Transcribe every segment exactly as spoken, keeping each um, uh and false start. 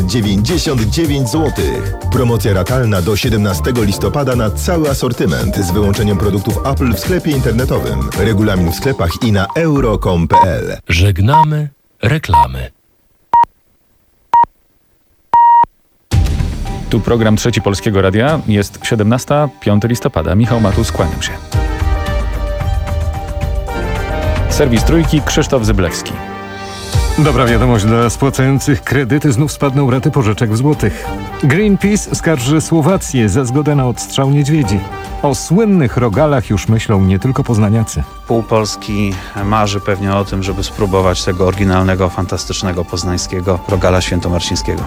dziewięćdziesiąt dziewięć złotych. Promocja ratalna do siedemnastego listopada na cały asortyment z wyłączeniem produktów Apple w sklepie internetowym. Regulamin w sklepach i na euro kropka com kropka p l. Żegnamy reklamy. Tu program Trzeci Polskiego Radia. Jest siedemnasta, piątego listopada. Michał Matus, kłaniam się. Serwis Trójki, Krzysztof Zyblewski. Dobra wiadomość dla spłacających kredyty. Znów spadną raty pożyczek w złotych. Greenpeace skarży Słowację za zgodę na odstrzał niedźwiedzi. O słynnych rogalach już myślą nie tylko poznaniacy. Pół Polski marzy pewnie o tym, żeby spróbować tego oryginalnego, fantastycznego poznańskiego rogala świętomarcińskiego.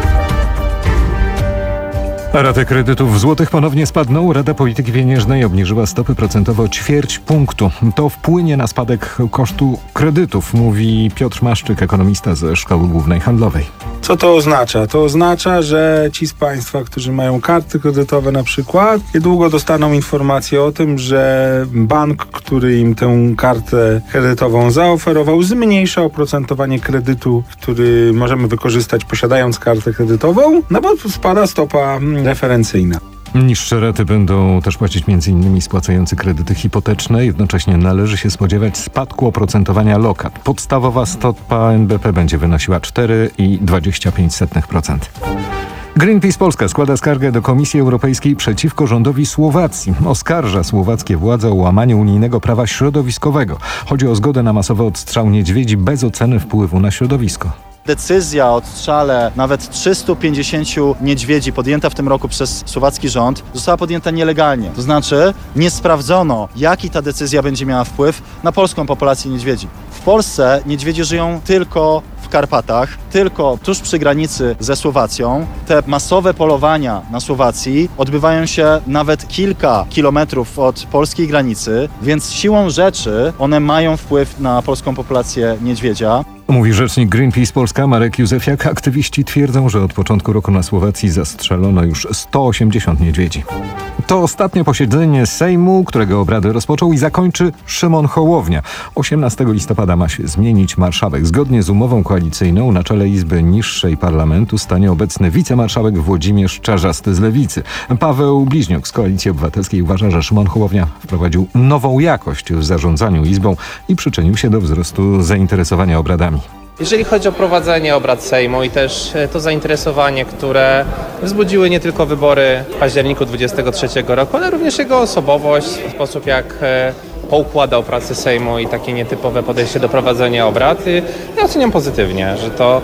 Raty kredytów w złotych ponownie spadną. Rada Polityki Pieniężnej obniżyła stopy procentowe o ćwierć punktu. To wpłynie na spadek kosztu kredytów, mówi Piotr Maszczyk, ekonomista ze Szkoły Głównej Handlowej. Co to oznacza? To oznacza, że ci z Państwa, którzy mają karty kredytowe na przykład, niedługo dostaną informację o tym, że bank, który im tę kartę kredytową zaoferował, zmniejsza oprocentowanie kredytu, który możemy wykorzystać posiadając kartę kredytową, no bo spada stopa referencyjna. Niższe raty będą też płacić między innymi spłacający kredyty hipoteczne. Jednocześnie należy się spodziewać spadku oprocentowania lokat. Podstawowa stopa N B P będzie wynosiła cztery przecinek dwadzieścia pięć procent. Greenpeace Polska składa skargę do Komisji Europejskiej przeciwko rządowi Słowacji. Oskarża słowackie władze o łamanie unijnego prawa środowiskowego. Chodzi o zgodę na masowy odstrzał niedźwiedzi bez oceny wpływu na środowisko. Decyzja o odstrzale nawet trzystu pięćdziesięciu niedźwiedzi podjęta w tym roku przez słowacki rząd została podjęta nielegalnie. To znaczy nie sprawdzono, jaki ta decyzja będzie miała wpływ na polską populację niedźwiedzi. W Polsce niedźwiedzie żyją tylko w Karpatach, tylko tuż przy granicy ze Słowacją. Te masowe polowania na Słowacji odbywają się nawet kilka kilometrów od polskiej granicy, więc siłą rzeczy one mają wpływ na polską populację niedźwiedzia. Mówi rzecznik Greenpeace Polska Marek Józefiak. Aktywiści twierdzą, że od początku roku na Słowacji zastrzelono już sto osiemdziesiąt niedźwiedzi. To ostatnie posiedzenie Sejmu, którego obrady rozpoczął i zakończy Szymon Hołownia. osiemnastego listopada ma się zmienić marszałek. Zgodnie z umową koalicyjną na czele Izby Niższej Parlamentu stanie obecny wicemarszałek Włodzimierz Czarzasty z Lewicy. Paweł Bliźniuk z Koalicji Obywatelskiej uważa, że Szymon Hołownia wprowadził nową jakość w zarządzaniu Izbą i przyczynił się do wzrostu zainteresowania obradami. Jeżeli chodzi o prowadzenie obrad Sejmu i też to zainteresowanie, które wzbudziły nie tylko wybory w październiku dwudziestego trzeciego roku, ale również jego osobowość, sposób jak poukładał pracę Sejmu i takie nietypowe podejście do prowadzenia obrad. Ja oceniam pozytywnie, że to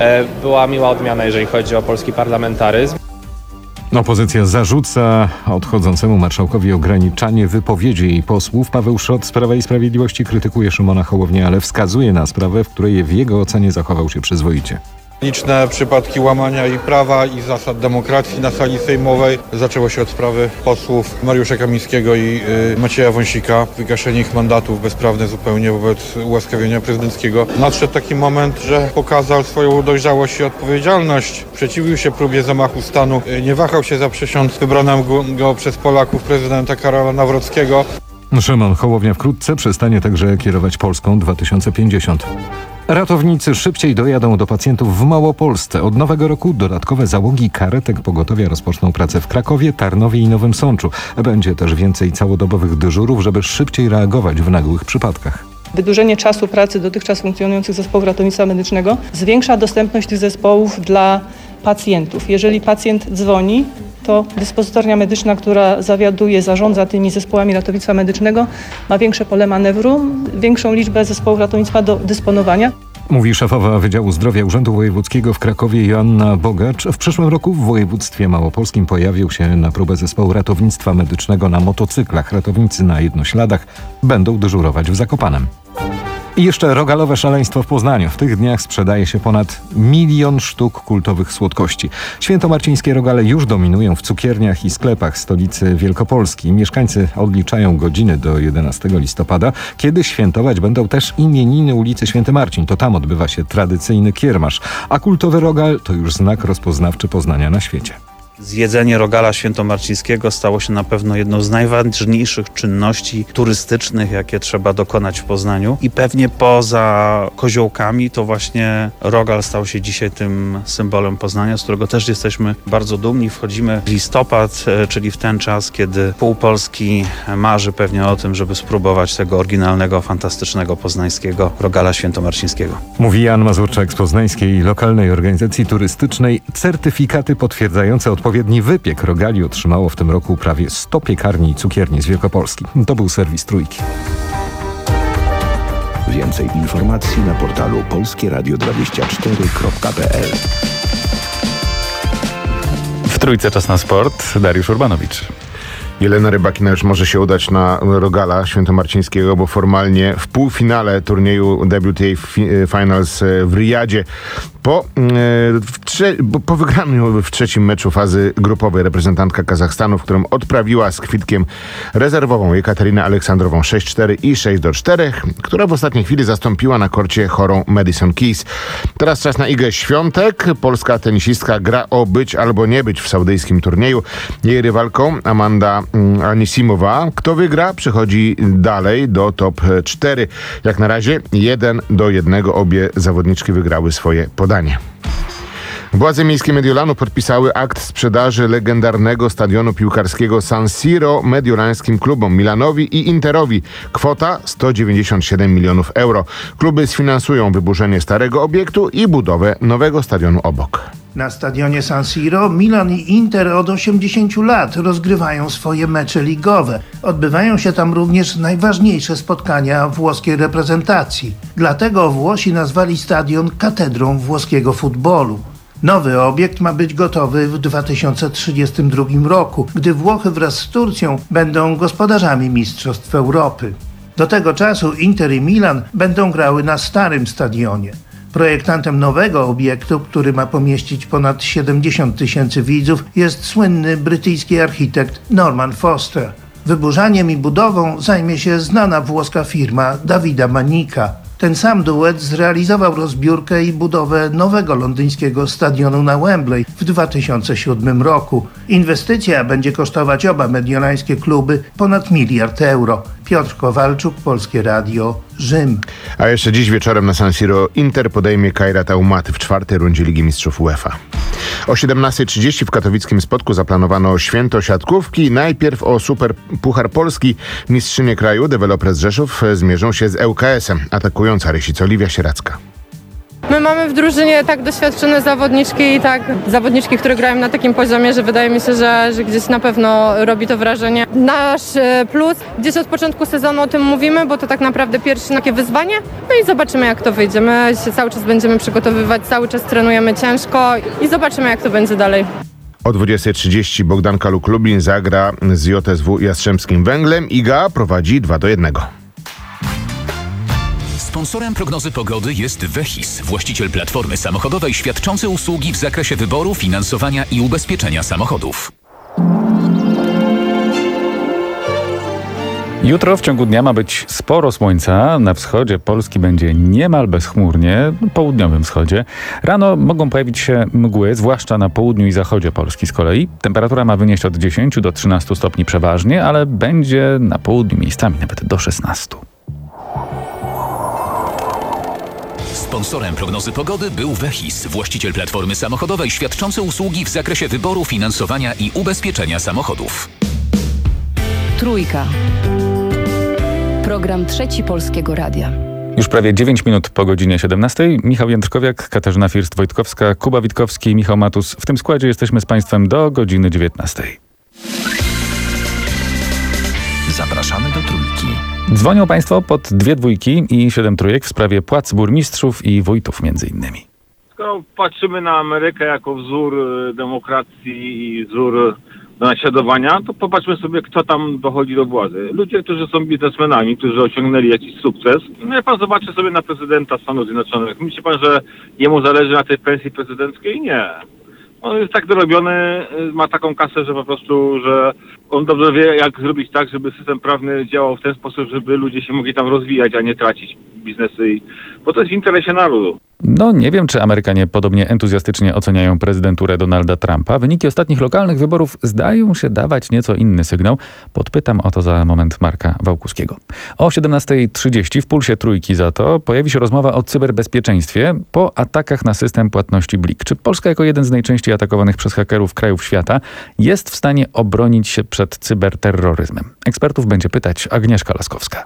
była miła odmiana, jeżeli chodzi o polski parlamentaryzm. Opozycja zarzuca odchodzącemu marszałkowi ograniczanie wypowiedzi jej posłów. Paweł Szrot z Prawa i Sprawiedliwości krytykuje Szymona Hołownię, ale wskazuje na sprawę, w której w jego ocenie zachował się przyzwoicie. Liczne przypadki łamania i prawa, i zasad demokracji na sali sejmowej. Zaczęło się od sprawy posłów Mariusza Kamińskiego i y, Macieja Wąsika. Wygaszenie ich mandatów bezprawne zupełnie wobec ułaskawienia prezydenckiego. Nadszedł taki moment, że pokazał swoją dojrzałość i odpowiedzialność. Sprzeciwił się próbie zamachu stanu. Y, nie wahał się zaprzysiąc wybranego go przez Polaków prezydenta Karola Nawrockiego. Szymon Hołownia wkrótce przestanie także kierować Polską dwa tysiące pięćdziesiąt. Ratownicy szybciej dojadą do pacjentów w Małopolsce. Od nowego roku dodatkowe załogi karetek pogotowia rozpoczną pracę w Krakowie, Tarnowie i Nowym Sączu. Będzie też więcej całodobowych dyżurów, żeby szybciej reagować w nagłych przypadkach. Wydłużenie czasu pracy dotychczas funkcjonujących zespołów ratownictwa medycznego zwiększa dostępność tych zespołów dla pacjentów. Jeżeli pacjent dzwoni, to dyspozytornia medyczna, która zawiaduje, zarządza tymi zespołami ratownictwa medycznego, ma większe pole manewru, większą liczbę zespołów ratownictwa do dysponowania. Mówi szefowa Wydziału Zdrowia Urzędu Wojewódzkiego w Krakowie Joanna Bogacz. W przyszłym roku w województwie małopolskim pojawił się na próbę zespołu ratownictwa medycznego na motocyklach. Ratownicy na jednośladach będą dyżurować w Zakopanem. I jeszcze rogalowe szaleństwo w Poznaniu. W tych dniach sprzedaje się ponad milion sztuk kultowych słodkości. Świętomarcińskie rogale już dominują w cukierniach i sklepach stolicy Wielkopolski. Mieszkańcy odliczają godziny do jedenastego listopada, kiedy świętować będą też imieniny ulicy Święty Marcin. To tam odbywa się tradycyjny kiermasz, a kultowy rogal to już znak rozpoznawczy Poznania na świecie. Zjedzenie rogala świętomarcińskiego stało się na pewno jedną z najważniejszych czynności turystycznych, jakie trzeba dokonać w Poznaniu. I pewnie poza koziołkami to właśnie rogal stał się dzisiaj tym symbolem Poznania, z którego też jesteśmy bardzo dumni. Wchodzimy w listopad, czyli w ten czas, kiedy pół Polski marzy pewnie o tym, żeby spróbować tego oryginalnego, fantastycznego poznańskiego rogala świętomarcińskiego. Mówi Jan Mazurczak z poznańskiej lokalnej organizacji turystycznej. Certyfikaty potwierdzające odpowiedni wypiek rogali otrzymało w tym roku prawie sto piekarni i cukierni z Wielkopolski. To był serwis Trójki. Więcej informacji na portalu polskie radio dwadzieścia cztery kropka p l. W Trójce czas na sport. Dariusz Urbanowicz. Jelena Rybakina już może się udać na rogala świętomarcińskiego, bo formalnie w półfinale turnieju W T A Finals w Riyadzie po, w trze- po wygraniu w trzecim meczu fazy grupowej reprezentantka Kazachstanu, w którym odprawiła z kwitkiem rezerwową Jekaterynę Aleksandrową sześć cztery i sześć do czterech, która w ostatniej chwili zastąpiła na korcie chorą Madison Keys. Teraz czas na Igę Świątek. Polska tenisistka gra o być albo nie być w saudyjskim turnieju. Jej rywalką Amanda Anisimowa. Kto wygra, przechodzi dalej do top cztery. Jak na razie jeden do jednego obie zawodniczki wygrały swoje podanie. Władze miejskie Mediolanu podpisały akt sprzedaży legendarnego stadionu piłkarskiego San Siro mediolańskim klubom Milanowi i Interowi. Kwota sto dziewięćdziesiąt siedem milionów euro. Kluby sfinansują wyburzenie starego obiektu i budowę nowego stadionu obok. Na stadionie San Siro Milan i Inter od osiemdziesięciu lat rozgrywają swoje mecze ligowe. Odbywają się tam również najważniejsze spotkania włoskiej reprezentacji. Dlatego Włosi nazwali stadion katedrą włoskiego futbolu. Nowy obiekt ma być gotowy w dwa tysiące trzydziestym drugim roku, gdy Włochy wraz z Turcją będą gospodarzami Mistrzostw Europy. Do tego czasu Inter i Milan będą grały na starym stadionie. Projektantem nowego obiektu, który ma pomieścić ponad siedemdziesiąt tysięcy widzów, jest słynny brytyjski architekt Norman Foster. Wyburzaniem i budową zajmie się znana włoska firma Davida Manika. Ten sam duet zrealizował rozbiórkę i budowę nowego londyńskiego stadionu na Wembley w dwa tysiące siódmym roku. Inwestycja będzie kosztować oba mediolańskie kluby ponad miliard euro. Piotr Kowalczuk, Polskie Radio, Rzym. A jeszcze dziś wieczorem na San Siro Inter podejmie Kairat Almaty w czwartej rundzie Ligi Mistrzów UEFA. O siedemnasta trzydzieści w katowickim Spodku zaplanowano święto siatkówki. Najpierw o Super Puchar Polski. Mistrzynie kraju, Developers Rzeszów, zmierzą się z L K S-em. Atakująca Rysic Oliwia Sieracka. My mamy w drużynie tak doświadczone zawodniczki i tak zawodniczki, które grają na takim poziomie, że wydaje mi się, że, że gdzieś na pewno robi to wrażenie. Nasz plus, gdzieś od początku sezonu o tym mówimy, bo to tak naprawdę pierwsze takie wyzwanie. No i zobaczymy, jak to wyjdzie. My się cały czas będziemy przygotowywać, cały czas trenujemy ciężko i zobaczymy, jak to będzie dalej. O dwudziesta trzydzieści Bogdanka Luk-Lublin zagra z J S W Jastrzębskim Węglem. Iga prowadzi dwa do jednego. Sponsorem prognozy pogody jest Vehis, właściciel platformy samochodowej świadczący usługi w zakresie wyboru, finansowania i ubezpieczenia samochodów. Jutro w ciągu dnia ma być sporo słońca. Na wschodzie Polski będzie niemal bezchmurnie, na południowym wschodzie. Rano mogą pojawić się mgły, zwłaszcza na południu i zachodzie Polski z kolei. Temperatura ma wynieść od dziesięciu do trzynastu stopni przeważnie, ale będzie na południu miejscami nawet do szesnastu. Sponsorem prognozy pogody był Vehis, właściciel platformy samochodowej świadczący usługi w zakresie wyboru, finansowania i ubezpieczenia samochodów. Trójka. Program Trzeci Polskiego Radia. Już prawie dziewięć minut po godzinie siedemnastej. Michał Jędrkowiak, Katarzyna First-Wojtkowska, Kuba Witkowski, Michał Matus. W tym składzie jesteśmy z Państwem do godziny dziewiętnastej. Zapraszamy do Trójki. Dzwonią Państwo pod dwie dwójki i siedem trójek w sprawie płac burmistrzów i wójtów między innymi. Skoro patrzymy na Amerykę jako wzór demokracji i wzór do naśladowania, to popatrzmy sobie, kto tam dochodzi do władzy. Ludzie, którzy są biznesmenami, którzy osiągnęli jakiś sukces. No jak pan zobaczy sobie na prezydenta Stanów Zjednoczonych, myśli pan, że jemu zależy na tej pensji prezydenckiej? Nie. On jest tak dorobiony, ma taką kasę, że po prostu, że on dobrze wie, jak zrobić tak, żeby system prawny działał w ten sposób, żeby ludzie się mogli tam rozwijać, a nie tracić biznesy, bo to jest w interesie narodu. No nie wiem, czy Amerykanie podobnie entuzjastycznie oceniają prezydenturę Donalda Trumpa. Wyniki ostatnich lokalnych wyborów zdają się dawać nieco inny sygnał. Podpytam o to za moment Marka Wałkuskiego. O siedemnasta trzydzieści w Pulsie Trójki za to pojawi się rozmowa o cyberbezpieczeństwie po atakach na system płatności Blik. Czy Polska jako jeden z najczęściej atakowanych przez hakerów krajów świata jest w stanie obronić się przed cyberterroryzmem? Ekspertów będzie pytać Agnieszka Laskowska.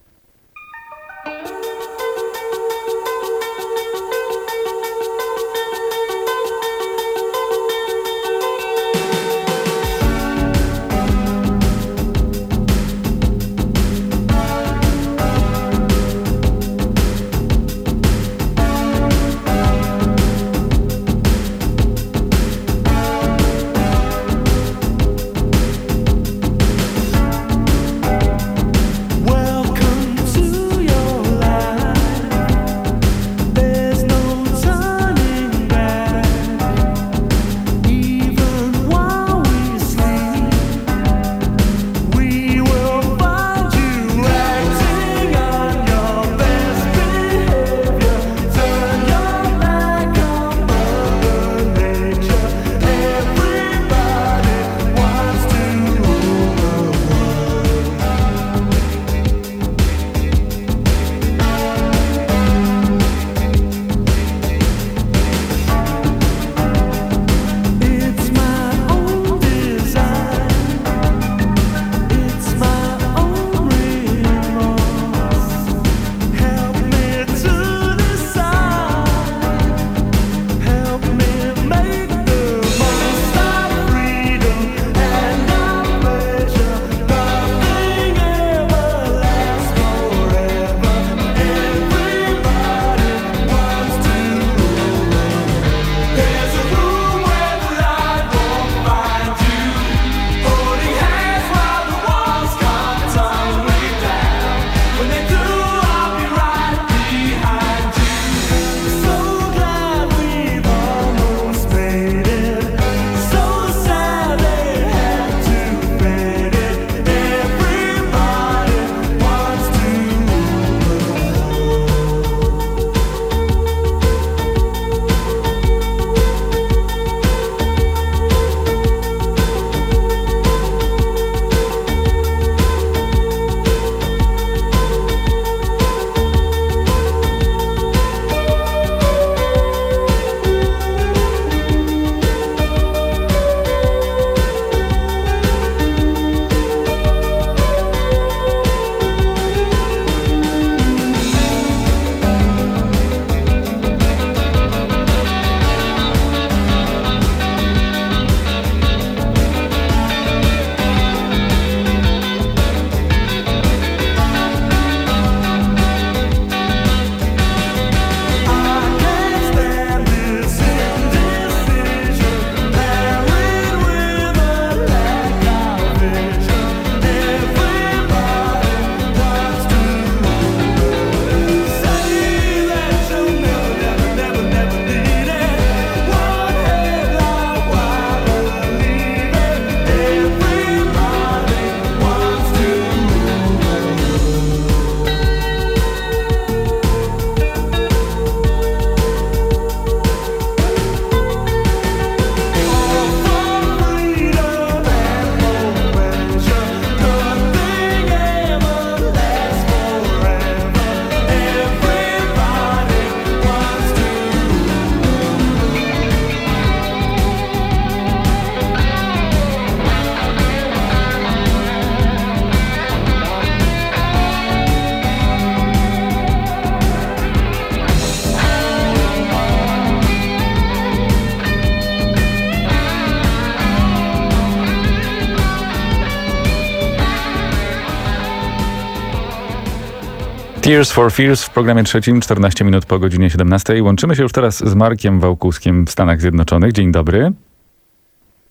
Tears for Fears w programie trzecim, czternaście minut po godzinie siedemnastej. Łączymy się już teraz z Markiem Wałkuskiem w Stanach Zjednoczonych. Dzień dobry.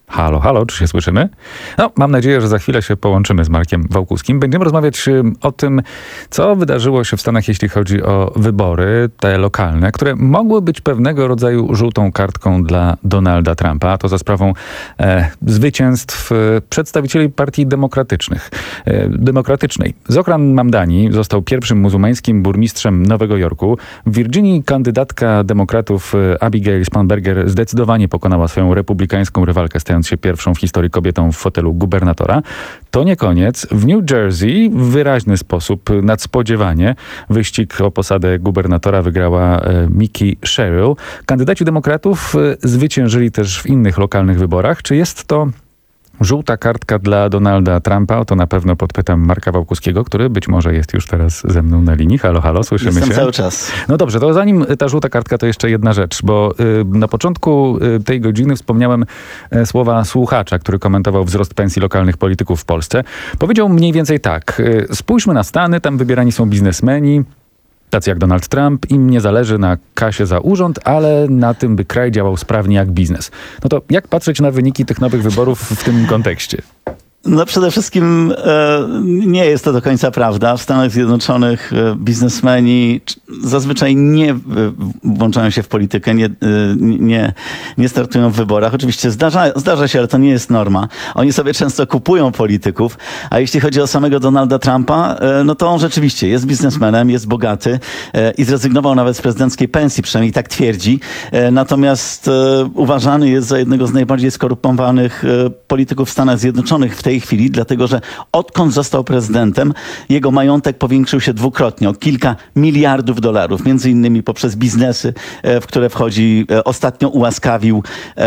Halo, halo, czy się słyszymy? No, mam nadzieję, że za chwilę się połączymy z Markiem Wałkuskim. Będziemy rozmawiać o tym, co wydarzyło się w Stanach, jeśli chodzi o wybory, te lokalne, które mogły być pewnego rodzaju żółtą kartką dla Donalda Trumpa, a to za sprawą e, zwycięstw e, przedstawicieli partii demokratycznych, e, demokratycznej. Zohran Mamdani został pierwszym muzułmańskim burmistrzem Nowego Jorku. W Virginii kandydatka demokratów e, Abigail Spanberger zdecydowanie pokonała swoją republikańską rywalkę, stając się pierwszą w historii kobietą w fotelu gubernatora. To nie koniec. W New Jersey w wyraźny sposób, nadspodziewanie, wyścig o posadę gubernatora wygrała e, Mickey Sherrill. Kandydaci demokratów e, zwyciężyli też w innych lokalnych wyborach. Czy jest to żółta kartka dla Donalda Trumpa? O to na pewno podpytam Marka Wałkuskiego, który być może jest już teraz ze mną na linii. Halo, halo, słyszymy Jestem się? Jestem cały czas. No dobrze, to zanim ta żółta kartka, to jeszcze jedna rzecz, bo y, na początku y, tej godziny wspomniałem y, słowa słuchacza, który komentował wzrost pensji lokalnych polityków w Polsce. Powiedział mniej więcej tak: y, spójrzmy na Stany, tam wybierani są biznesmeni, tacy jak Donald Trump, im nie zależy na kasie za urząd, ale na tym, by kraj działał sprawnie jak biznes. No to jak patrzeć na wyniki tych nowych wyborów w tym kontekście? No przede wszystkim e, nie jest to do końca prawda. W Stanach Zjednoczonych e, biznesmeni zazwyczaj nie e, włączają się w politykę, nie, e, nie, nie startują w wyborach. Oczywiście zdarza, zdarza się, ale to nie jest norma. Oni sobie często kupują polityków, a jeśli chodzi o samego Donalda Trumpa, e, no to on rzeczywiście jest biznesmenem, jest bogaty e, i zrezygnował nawet z prezydenckiej pensji, przynajmniej tak twierdzi. E, natomiast e, uważany jest za jednego z najbardziej skorupowanych e, polityków w Stanach Zjednoczonych w tej chwili, dlatego że odkąd został prezydentem, jego majątek powiększył się dwukrotnie, o kilka miliardów dolarów, między innymi poprzez biznesy, w które wchodzi. Ostatnio ułaskawił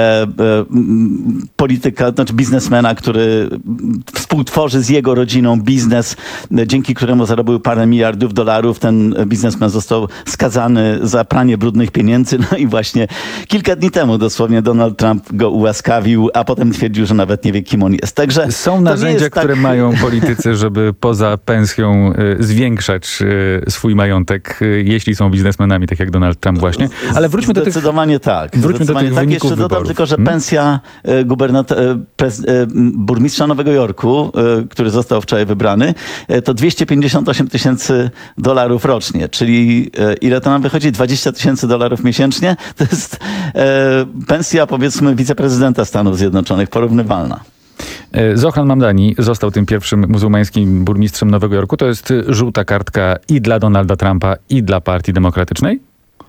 polityka, znaczy biznesmena, który współtworzy z jego rodziną biznes, dzięki któremu zarobił parę miliardów dolarów. Ten biznesmen został skazany za pranie brudnych pieniędzy, no i właśnie kilka dni temu dosłownie Donald Trump go ułaskawił, a potem twierdził, że nawet nie wie, kim on jest. Także są narzędzia, które tak mają politycy, żeby poza pensją y, zwiększać y, swój majątek, y, jeśli są biznesmenami, tak jak Donald Trump właśnie. Ale wróćmy do tych... Zdecydowanie tak. Wróćmy Zdecydowanie do tych tak. wyników Jeszcze dodam wyborów. tylko, że hmm? pensja y, gubernator, y, prez, y, burmistrza Nowego Jorku, y, który został wczoraj wybrany, y, to dwieście pięćdziesiąt osiem tysięcy dolarów rocznie, czyli y, ile to nam wychodzi? dwadzieścia tysięcy dolarów miesięcznie. To jest y, pensja, powiedzmy, wiceprezydenta Stanów Zjednoczonych, porównywalna. Zohran Mamdani został tym pierwszym muzułmańskim burmistrzem Nowego Jorku. To jest żółta kartka i dla Donalda Trumpa, i dla Partii Demokratycznej?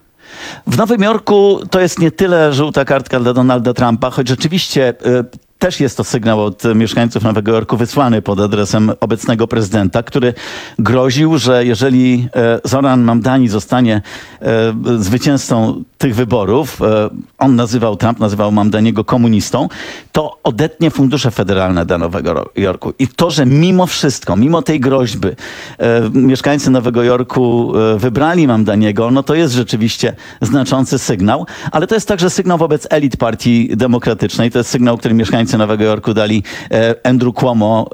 W Nowym Jorku to jest nie tyle żółta kartka dla Donalda Trumpa, choć rzeczywiście y, też jest to sygnał od mieszkańców Nowego Jorku wysłany pod adresem obecnego prezydenta, który groził, że jeżeli e, Zohran Mamdani zostanie e, zwycięzcą tych wyborów, e, on nazywał, Trump nazywał Mamdaniego komunistą, to odetnie fundusze federalne dla Nowego Jorku. I to, że mimo wszystko, mimo tej groźby e, mieszkańcy Nowego Jorku e, wybrali Mamdaniego, no to jest rzeczywiście znaczący sygnał, ale to jest także sygnał wobec elit Partii Demokratycznej. To jest sygnał, który mieszkańcy Nowego Jorku dali Andrew Cuomo,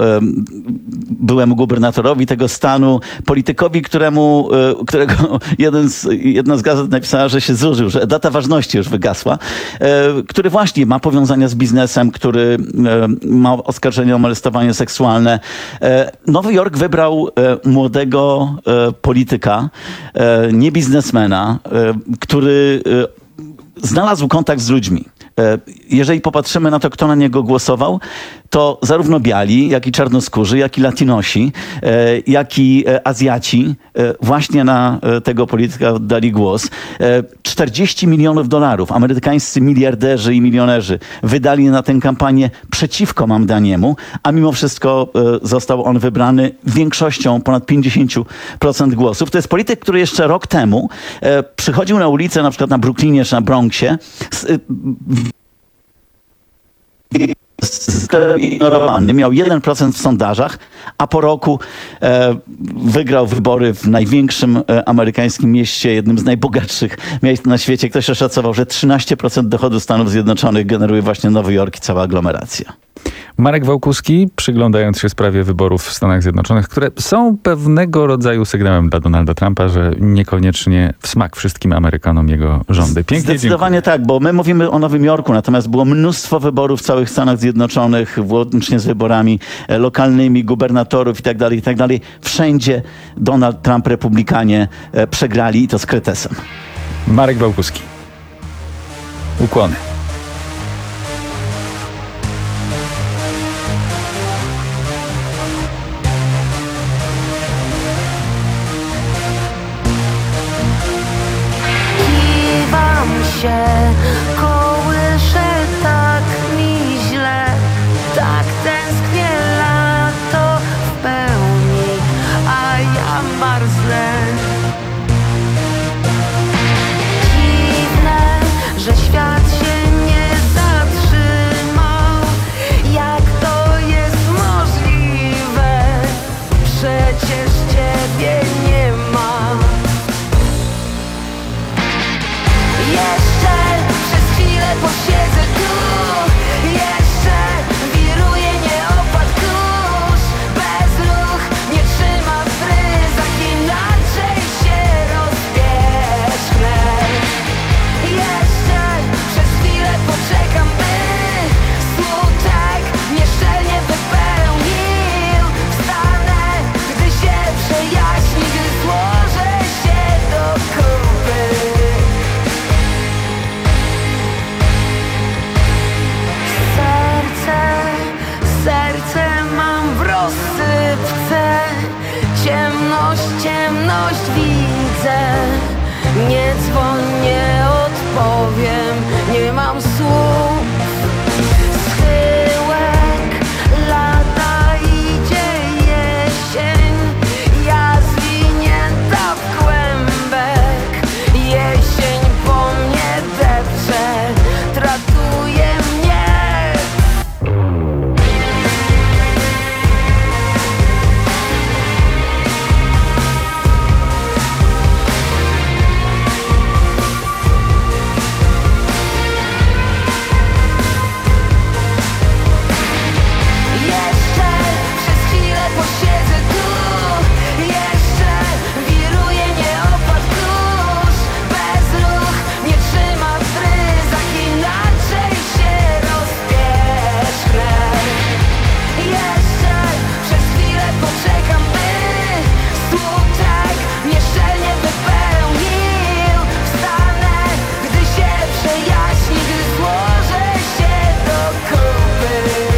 byłemu gubernatorowi tego stanu, politykowi, któremu, którego jeden z, jedna z gazet napisała, że się zużył, że data ważności już wygasła, który właśnie ma powiązania z biznesem, który ma oskarżenia o molestowanie seksualne. Nowy Jork wybrał młodego polityka, nie biznesmena, który znalazł kontakt z ludźmi. Jeżeli popatrzymy na to, kto na niego głosował, to zarówno biali, jak i czarnoskórzy, jak i latinosi, jak i Azjaci właśnie na tego polityka oddali głos. czterdzieści milionów dolarów amerykańscy miliarderzy i milionerzy wydali na tę kampanię przeciwko Mamdaniemu, a mimo wszystko został on wybrany większością, ponad pięćdziesiąt procent głosów. To jest polityk, który jeszcze rok temu przychodził na ulicę, na przykład na Brooklynie czy na Bronxie, ignorowany. Miał jeden procent w sondażach, a po roku e, wygrał wybory w największym e, amerykańskim mieście, jednym z najbogatszych miejsc na świecie. Ktoś oszacował, że trzynaście procent dochodu Stanów Zjednoczonych generuje właśnie Nowy Jork i cała aglomeracja. Marek Wałkuski, przyglądając się sprawie wyborów w Stanach Zjednoczonych, które są pewnego rodzaju sygnałem dla Donalda Trumpa, że niekoniecznie w smak wszystkim Amerykanom jego rządy. Pięknie Zdecydowanie dziękuję. tak, bo my mówimy o Nowym Jorku, natomiast było mnóstwo wyborów w całych Stanach Zjednoczonych, włącznie z wyborami e, lokalnymi, gubernatorów i tak dalej, i tak dalej. Wszędzie Donald Trump, republikanie e, przegrali i to z kretesem. Marek Wałkuski. Ukłony. Kiwam się, kołyszę, tak mi źle, tak tęsknię lato w pełni, a ja marznę. Dziwne, że świat się nie zatrzymał. Jak to jest możliwe? Przecież ciebie nie ma. Jeszcze przez chwilę posiedzę tu. Jeszcze wiruje, nie opadł kurz. Bezruch nie trzyma w ryzach, inaczej się rozbierzchnę. Jeszcze przez chwilę poczekam, by smutek mnie szczelnie wypełnił. Wstanę, gdy się przejaśni, gdy złożę się do kupy. Serce, serce mam w rozsypce. Ciemność, ciemność widzę. Nie dzwoń, nie odpowiem, nie mam słów. Schyłek, lata, idzie jesień. Ja zwinięta w kłębek. Jesień po mnie depcze, tratuje mnie. Jeszcze przez chwilę posiedzę tu. Jeszcze wiruje, nie opadł kurz. Bezruch nie trzyma w ryzach, inaczej się rozbierzchnę. Jeszcze przez chwilę poczekam, by smutek mnie szczelnie wypełnił. Wstanę, gdy się przejaśni, gdy złożę się do kupy.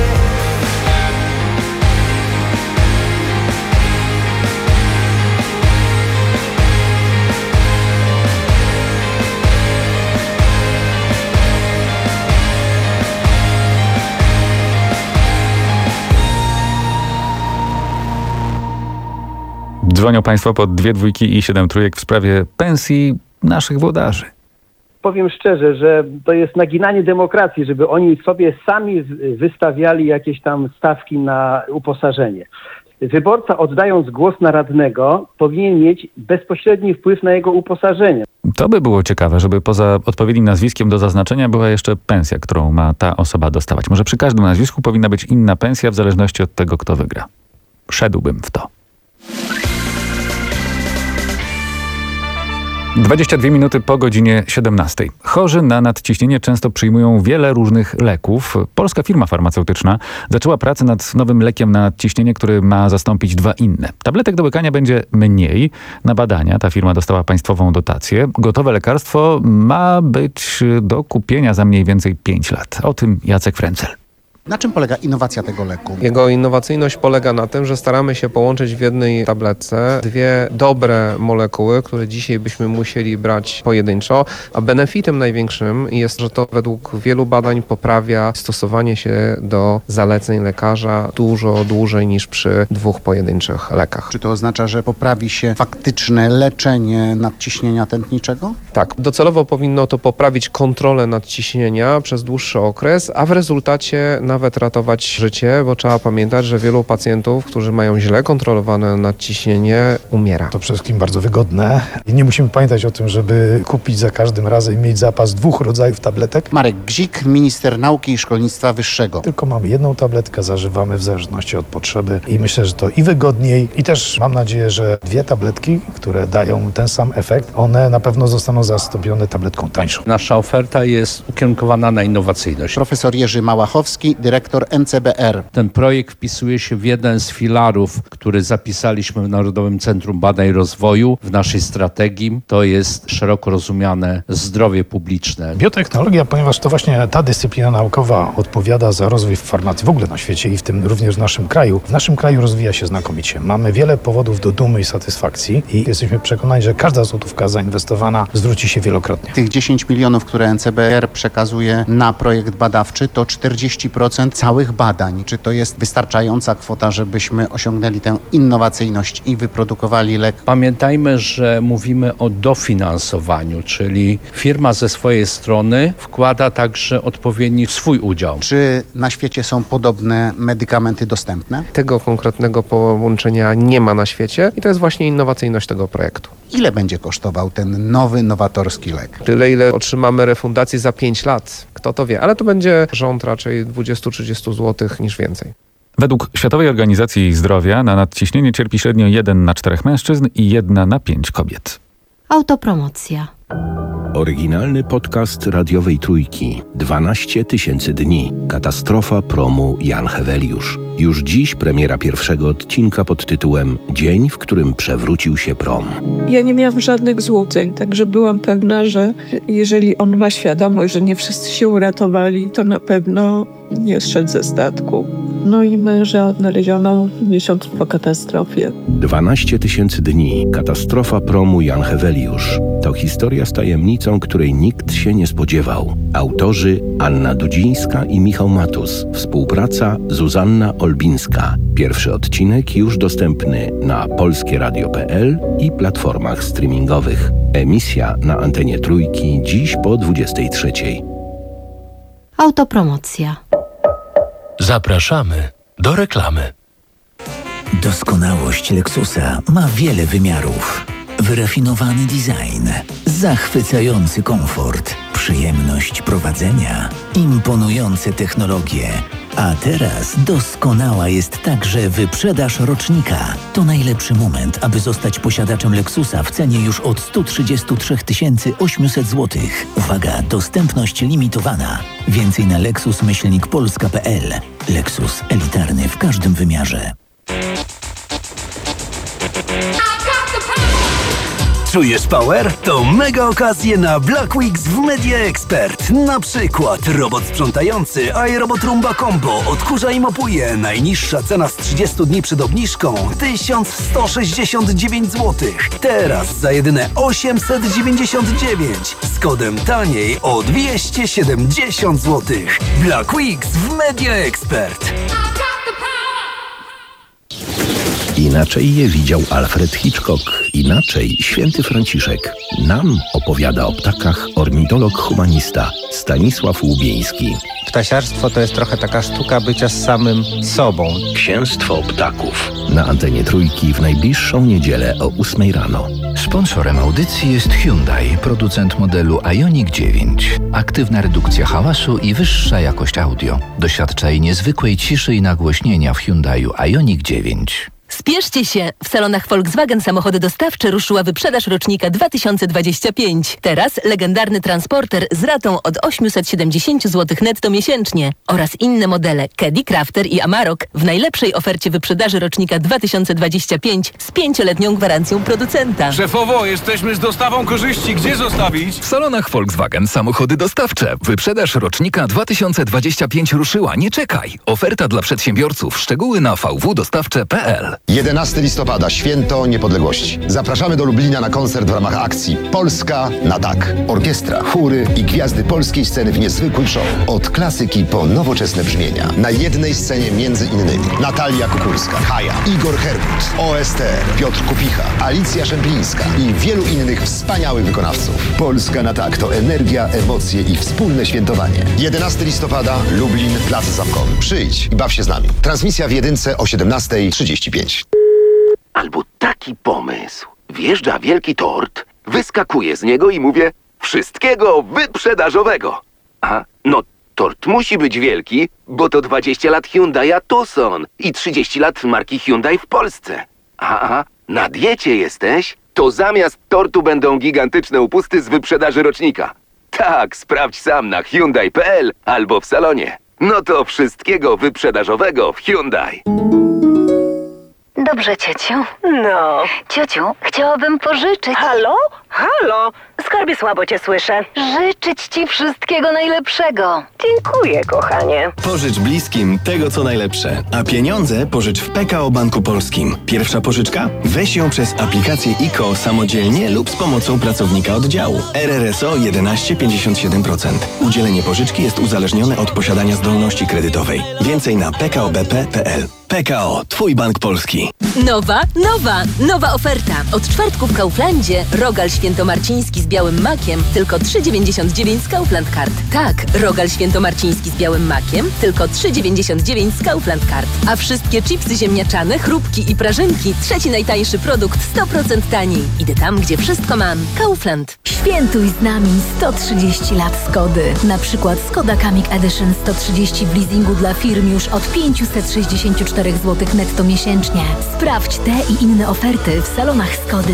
Dzwonią Państwo pod dwie dwójki i siedem trójek w sprawie pensji naszych włodarzy. Powiem szczerze, że to jest naginanie demokracji, żeby oni sobie sami z- wystawiali jakieś tam stawki na uposażenie. Wyborca, oddając głos na radnego, powinien mieć bezpośredni wpływ na jego uposażenie. To by było ciekawe, żeby poza odpowiednim nazwiskiem do zaznaczenia była jeszcze pensja, którą ma ta osoba dostawać. Może przy każdym nazwisku powinna być inna pensja w zależności od tego, kto wygra. Szedłbym w to. dwadzieścia dwie minuty po godzinie siedemnastej. Chorzy na nadciśnienie często przyjmują wiele różnych leków. Polska firma farmaceutyczna zaczęła pracę nad nowym lekiem na nadciśnienie, który ma zastąpić dwa inne. Tabletek do łykania będzie mniej. Na badania ta firma dostała państwową dotację. Gotowe lekarstwo ma być do kupienia za mniej więcej pięć lat. O tym Jacek Frencel. Na czym polega innowacja tego leku? Jego innowacyjność polega na tym, że staramy się połączyć w jednej tabletce dwie dobre molekuły, które dzisiaj byśmy musieli brać pojedynczo, a benefitem największym jest, że to według wielu badań poprawia stosowanie się do zaleceń lekarza dużo dłużej niż przy dwóch pojedynczych lekach. Czy to oznacza, że poprawi się faktyczne leczenie nadciśnienia tętniczego? Tak, docelowo powinno to poprawić kontrolę nadciśnienia przez dłuższy okres, a w rezultacie na nawet ratować życie, bo trzeba pamiętać, że wielu pacjentów, którzy mają źle kontrolowane nadciśnienie, umiera. To przede wszystkim bardzo wygodne i nie musimy pamiętać o tym, żeby kupić za każdym razem i mieć zapas dwóch rodzajów tabletek. Marek Bzik, minister nauki i szkolnictwa wyższego. Tylko mamy jedną tabletkę, zażywamy w zależności od potrzeby i myślę, że to i wygodniej i też mam nadzieję, że dwie tabletki, które dają ten sam efekt, one na pewno zostaną zastąpione tabletką tańszą. Nasza oferta jest ukierunkowana na innowacyjność. Profesor Jerzy Małachowski, dyrektor N C B R. Ten projekt wpisuje się w jeden z filarów, który zapisaliśmy w Narodowym Centrum Badań i Rozwoju w naszej strategii. To jest szeroko rozumiane zdrowie publiczne. Biotechnologia, ponieważ to właśnie ta dyscyplina naukowa odpowiada za rozwój farmacji w ogóle na świecie i w tym również w naszym kraju. W naszym kraju rozwija się znakomicie. Mamy wiele powodów do dumy i satysfakcji i jesteśmy przekonani, że każda złotówka zainwestowana zwróci się wielokrotnie. Tych dziesięć milionów, które N C B R przekazuje na projekt badawczy, to czterdzieści procent całych badań. Czy to jest wystarczająca kwota, żebyśmy osiągnęli tę innowacyjność i wyprodukowali lek? Pamiętajmy, że mówimy o dofinansowaniu, czyli firma ze swojej strony wkłada także odpowiedni swój udział. Czy na świecie są podobne medykamenty dostępne? Tego konkretnego połączenia nie ma na świecie i to jest właśnie innowacyjność tego projektu. Ile będzie kosztował ten nowy, nowatorski lek? Tyle, ile otrzymamy refundacji za pięć lat. Kto to wie, ale to będzie rząd raczej dwadzieścia do trzydziestu złotych niż więcej. Według Światowej Organizacji Zdrowia na nadciśnienie cierpi średnio jeden na czterech mężczyzn i jedna na pięć kobiet. Autopromocja. Oryginalny podcast radiowej Trójki. dwanaście tysięcy dni. Katastrofa promu Jan Heweliusz. Już dziś premiera pierwszego odcinka pod tytułem Dzień, w którym przewrócił się prom. Ja nie miałam żadnych złudzeń, także byłam pewna, że jeżeli on ma świadomość, że nie wszyscy się uratowali, to na pewno nie zszedł ze statku. No i męża odnaleziono miesiąc po katastrofie. dwanaście tysięcy dni. Katastrofa promu Jan Heweliusz. To historia z tajemnicą, której nikt się nie spodziewał. Autorzy Anna Dudzińska i Michał Matus. Współpraca Zuzanna Olbińska. Pierwszy odcinek już dostępny na polskie radio kropka p l i platformach streamingowych. Emisja na antenie Trójki dziś po dwudziestej trzeciej. Autopromocja. Zapraszamy do reklamy. Doskonałość Lexusa ma wiele wymiarów. Wyrafinowany design, zachwycający komfort, przyjemność prowadzenia, imponujące technologie. A teraz doskonała jest także wyprzedaż rocznika. To najlepszy moment, aby zostać posiadaczem Lexusa w cenie już od sto trzydzieści trzy tysiące osiemset złotych. Uwaga, dostępność limitowana. Więcej na lexus myślnik polska kropka p l. Lexus elitarny w każdym wymiarze. Czujesz power? To mega okazje na Black Weeks w Media Expert. Na przykład robot sprzątający iRobot Roomba Combo odkurza i mopuje. Najniższa cena z trzydziestu dni przed obniżką tysiąc sto sześćdziesiąt dziewięć złotych. Teraz za jedyne osiemset dziewięćdziesiąt dziewięć. Z kodem taniej o dwieście siedemdziesiąt złotych. Black Weeks w Media Expert. Inaczej je widział Alfred Hitchcock, inaczej święty Franciszek. Nam opowiada o ptakach ornitolog humanista Stanisław Łubieński. Ptasiarstwo to jest trochę taka sztuka bycia z samym sobą. Księstwo ptaków. Na antenie Trójki w najbliższą niedzielę o ósmej rano. Sponsorem audycji jest Hyundai, producent modelu Ioniq dziewięć. Aktywna redukcja hałasu i wyższa jakość audio. Doświadczaj niezwykłej ciszy i nagłośnienia w Hyundaiu Ioniq dziewięć. Spieszcie się! W salonach Volkswagen Samochody Dostawcze ruszyła wyprzedaż rocznika dwa tysiące dwudziesty piąty. Teraz legendarny transporter z ratą od osiemset siedemdziesiąt złotych netto miesięcznie oraz inne modele Caddy, Crafter i Amarok w najlepszej ofercie wyprzedaży rocznika dwa tysiące dwudziesty piąty z pięcioletnią gwarancją producenta. Szefowo, jesteśmy z dostawą korzyści. Gdzie zostawić? W salonach Volkswagen Samochody Dostawcze. Wyprzedaż rocznika dwa tysiące dwudziesty piąty ruszyła. Nie czekaj. Oferta dla przedsiębiorców. Szczegóły na v w dostawcze kropka p l. jedenastego listopada, święto niepodległości. Zapraszamy do Lublina na koncert w ramach akcji Polska na tak. Orkiestra, chóry i gwiazdy polskiej sceny w niezwykłym show. Od klasyki po nowoczesne brzmienia. Na jednej scenie między innymi Natalia Kukulska, Haja, Igor Herbut, O S T R, Piotr Kupicha, Alicja Szemplińska i wielu innych wspaniałych wykonawców. Polska na tak to energia, emocje i wspólne świętowanie. jedenastego listopada, Lublin, Plac Zamkowy. Przyjdź i baw się z nami. Transmisja w jedynce o siedemnasta trzydzieści pięć. Albo taki pomysł. Wjeżdża wielki tort, wyskakuje z niego i mówię: wszystkiego wyprzedażowego. A, no tort musi być wielki, bo to dwadzieścia lat Hyundai'a Tucson i trzydzieści lat marki Hyundai w Polsce. A, a, na diecie jesteś? To zamiast tortu będą gigantyczne upusty z wyprzedaży rocznika. Tak, sprawdź sam na hyundai kropka p l albo w salonie. No to wszystkiego wyprzedażowego w Hyundai. Dobrze, ciociu. No. Ciociu, chciałabym pożyczyć. Halo? Halo? Skarbie, słabo cię słyszę. Życzyć ci wszystkiego najlepszego. Dziękuję, kochanie. Pożycz bliskim tego, co najlepsze. A pieniądze pożycz w P K O Banku Polskim. Pierwsza pożyczka? Weź ją przez aplikację I K O samodzielnie lub z pomocą pracownika oddziału. R R S O jedenaście pięćdziesiąt siedem procent. Udzielenie pożyczki jest uzależnione od posiadania zdolności kredytowej. Więcej na p k o b p kropka p l. P K O. Twój bank polski. Nowa, nowa, nowa oferta. Od czwartku w Kauflandzie rogal świętomarciński z białym makiem tylko trzy dziewięćdziesiąt dziewięć z Kaufland Card. Tak, rogal świętomarciński z białym makiem tylko trzy dziewięćdziesiąt dziewięć z Kaufland Card. A wszystkie chipsy ziemniaczane, chrupki i prażynki trzeci najtańszy produkt sto procent taniej. Idę tam, gdzie wszystko mam. Kaufland. Świętuj z nami sto trzydzieści lat Skody. Na przykład Skoda Kamiq Edition sto trzydzieści w leasingu dla firm już od pięćset sześćdziesiąt cztery złote netto miesięcznie. Sprawdź te i inne oferty w salonach Skody.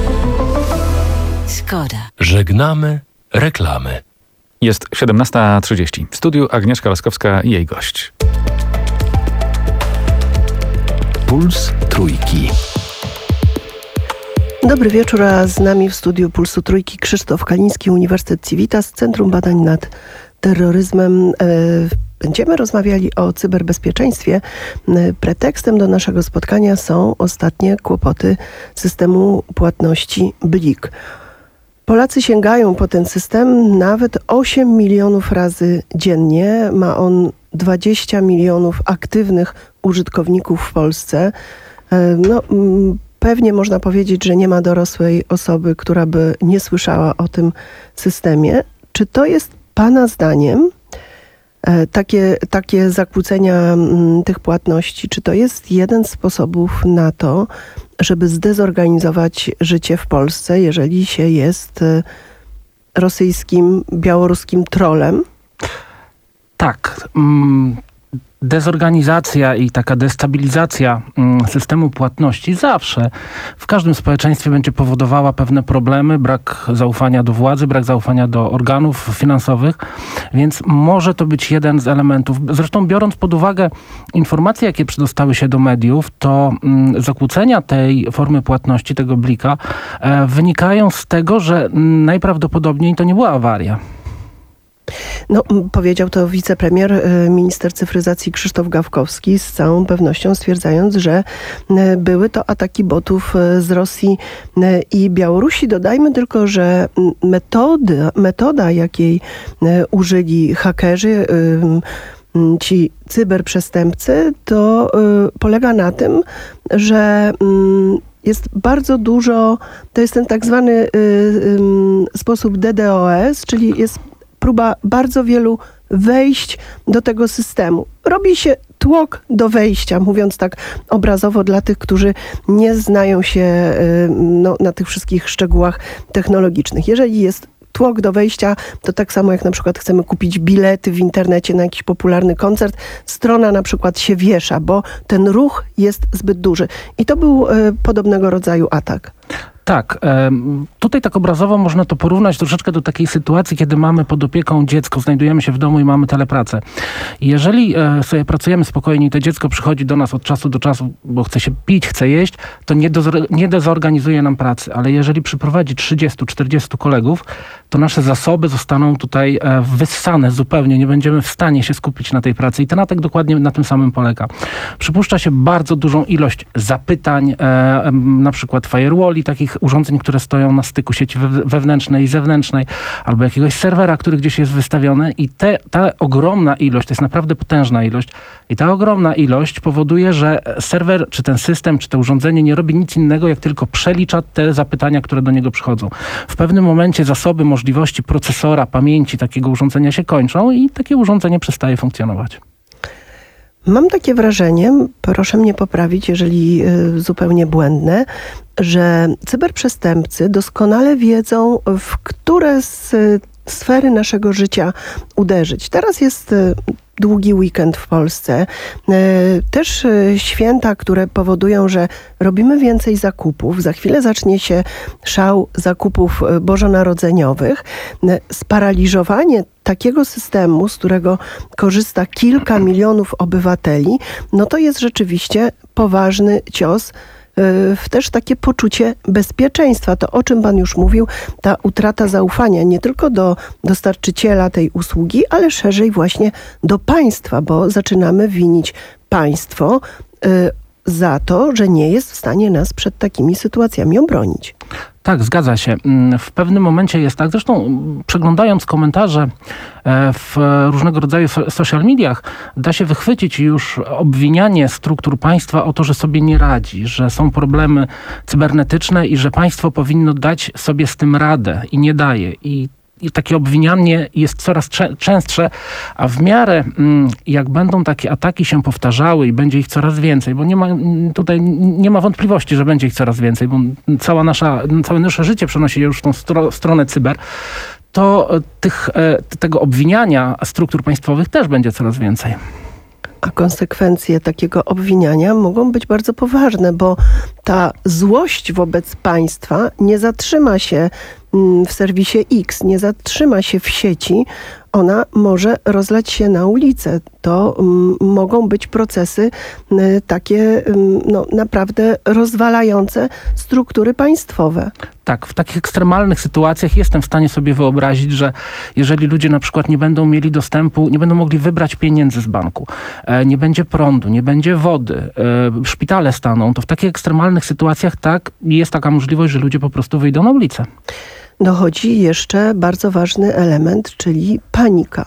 Skoda. Żegnamy reklamy. Jest siedemnasta trzydzieści. W studiu Agnieszka Laskowska i jej gość. Puls Trójki. Dobry wieczór, a z nami w studiu Pulsu Trójki Krzysztof Kaliński, Uniwersytet Civitas, Centrum Badań nad Terroryzmem. Będziemy rozmawiali o cyberbezpieczeństwie. Pretekstem do naszego spotkania są ostatnie kłopoty systemu płatności Blik. Polacy sięgają po ten system nawet osiem milionów razy dziennie. Ma on dwadzieścia milionów aktywnych użytkowników w Polsce. No, pewnie można powiedzieć, że nie ma dorosłej osoby, która by nie słyszała o tym systemie. Czy to jest Pana zdaniem takie, takie zakłócenia m, tych płatności? Czy to jest jeden z sposobów na to, żeby zdezorganizować życie w Polsce, jeżeli się jest rosyjskim, białoruskim trolem? Tak. Mm. Dezorganizacja i taka destabilizacja systemu płatności zawsze w każdym społeczeństwie będzie powodowała pewne problemy, brak zaufania do władzy, brak zaufania do organów finansowych, więc może to być jeden z elementów. Zresztą biorąc pod uwagę informacje, jakie przedostały się do mediów, to mm, zakłócenia tej formy płatności, tego Blika, e, wynikają z tego, że najprawdopodobniej to nie była awaria. No, powiedział to wicepremier, minister cyfryzacji Krzysztof Gawkowski, z całą pewnością stwierdzając, że były to ataki botów z Rosji i Białorusi. Dodajmy tylko, że metoda, metoda jakiej użyli hakerzy, ci cyberprzestępcy, to polega na tym, że jest bardzo dużo, to jest ten tak zwany sposób D D o S, czyli jest próba bardzo wielu wejść do tego systemu. Robi się tłok do wejścia, mówiąc tak obrazowo dla tych, którzy nie znają się no, na tych wszystkich szczegółach technologicznych. Jeżeli jest tłok do wejścia, to tak samo jak na przykład chcemy kupić bilety w internecie na jakiś popularny koncert, strona na przykład się wiesza, bo ten ruch jest zbyt duży. I to był y, podobnego rodzaju atak. Tak. Tutaj tak obrazowo można to porównać troszeczkę do takiej sytuacji, kiedy mamy pod opieką dziecko, znajdujemy się w domu i mamy telepracę. Jeżeli sobie pracujemy spokojnie i to dziecko przychodzi do nas od czasu do czasu, bo chce się pić, chce jeść, to nie, do, nie dezorganizuje nam pracy. Ale jeżeli przyprowadzi trzydziestu czterdziestu kolegów, to nasze zasoby zostaną tutaj wyssane zupełnie. Nie będziemy w stanie się skupić na tej pracy. I ten atak dokładnie na tym samym polega. Przypuszcza się bardzo dużą ilość zapytań, na przykład firewalli, takich urządzeń, które stoją na styku sieci wewnętrznej i zewnętrznej, albo jakiegoś serwera, który gdzieś jest wystawiony i te, ta ogromna ilość, to jest naprawdę potężna ilość i ta ogromna ilość powoduje, że serwer, czy ten system, czy to urządzenie nie robi nic innego, jak tylko przelicza te zapytania, które do niego przychodzą. W pewnym momencie zasoby, możliwości procesora, pamięci takiego urządzenia się kończą i takie urządzenie przestaje funkcjonować. Mam takie wrażenie, proszę mnie poprawić, jeżeli y, zupełnie błędne, że cyberprzestępcy doskonale wiedzą, w które z y, sfery naszego życia uderzyć. Teraz jest y, długi weekend w Polsce. Y, też y, święta, które powodują, że robimy więcej zakupów. Za chwilę zacznie się szał zakupów y, bożonarodzeniowych. Y, sparaliżowanie takiego systemu, z którego korzysta kilka milionów obywateli, no to jest rzeczywiście poważny cios w też takie poczucie bezpieczeństwa. To, o czym pan już mówił, ta utrata zaufania nie tylko do dostarczyciela tej usługi, ale szerzej właśnie do państwa, bo zaczynamy winić państwo y, za to, że nie jest w stanie nas przed takimi sytuacjami obronić. Tak, zgadza się. W pewnym momencie jest tak. Zresztą przeglądając komentarze w różnego rodzaju social mediach, da się wychwycić już obwinianie struktur państwa o to, że sobie nie radzi, że są problemy cybernetyczne i że państwo powinno dać sobie z tym radę i nie daje. I I takie obwinianie jest coraz częstsze, a w miarę jak będą takie ataki się powtarzały i będzie ich coraz więcej, bo nie ma tutaj nie ma wątpliwości, że będzie ich coraz więcej, bo cała nasza, całe nasze życie przenosi się już w tą stro, stronę cyber, to tych, tego obwiniania struktur państwowych też będzie coraz więcej. A konsekwencje takiego obwiniania mogą być bardzo poważne, bo ta złość wobec państwa nie zatrzyma się w serwisie X, nie zatrzyma się w sieci, ona może rozlać się na ulicę. To m, mogą być procesy m, takie m, no, naprawdę rozwalające struktury państwowe. Tak, w takich ekstremalnych sytuacjach jestem w stanie sobie wyobrazić, że jeżeli ludzie na przykład nie będą mieli dostępu, nie będą mogli wybrać pieniędzy z banku, e, nie będzie prądu, nie będzie wody, e, szpitale staną, to w takich ekstremalnych sytuacjach tak, jest taka możliwość, że ludzie po prostu wyjdą na ulicę. Dochodzi jeszcze bardzo ważny element, czyli panika.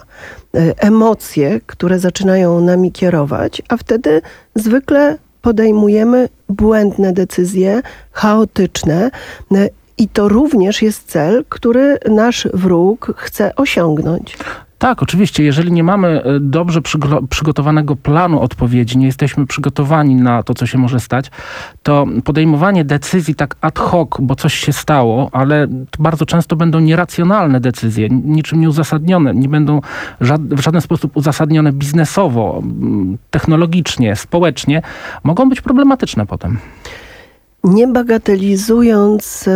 Emocje, które zaczynają nami kierować, a wtedy zwykle podejmujemy błędne decyzje, chaotyczne. I to również jest cel, który nasz wróg chce osiągnąć. Tak, oczywiście. Jeżeli nie mamy dobrze przygotowanego planu odpowiedzi, nie jesteśmy przygotowani na to, co się może stać, to podejmowanie decyzji tak ad hoc, bo coś się stało, ale bardzo często będą nieracjonalne decyzje, niczym nieuzasadnione, nie będą w żaden sposób uzasadnione biznesowo, technologicznie, społecznie, mogą być problematyczne potem. Nie bagatelizując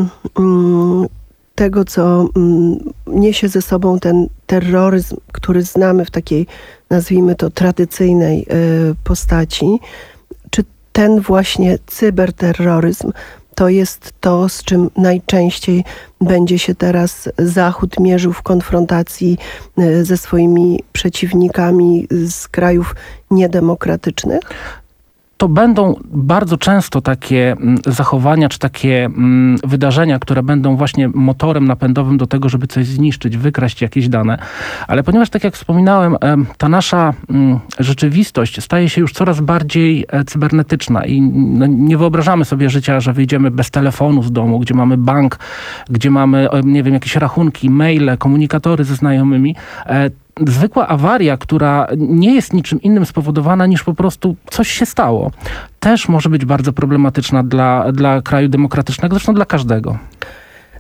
um, tego, co mm, niesie ze sobą ten terroryzm, który znamy w takiej, nazwijmy to, tradycyjnej y, postaci, czy ten właśnie cyberterroryzm to jest to, z czym najczęściej będzie się teraz Zachód mierzył w konfrontacji y, ze swoimi przeciwnikami z krajów niedemokratycznych? To będą bardzo często takie zachowania, czy takie wydarzenia, które będą właśnie motorem napędowym do tego, żeby coś zniszczyć, wykraść jakieś dane. Ale ponieważ, tak jak wspominałem, ta nasza rzeczywistość staje się już coraz bardziej cybernetyczna i nie wyobrażamy sobie życia, że wyjdziemy bez telefonu z domu, gdzie mamy bank, gdzie mamy, nie wiem, jakieś rachunki, maile, komunikatory ze znajomymi. Zwykła awaria, która nie jest niczym innym spowodowana niż po prostu coś się stało, też może być bardzo problematyczna dla, dla kraju demokratycznego, zresztą dla każdego.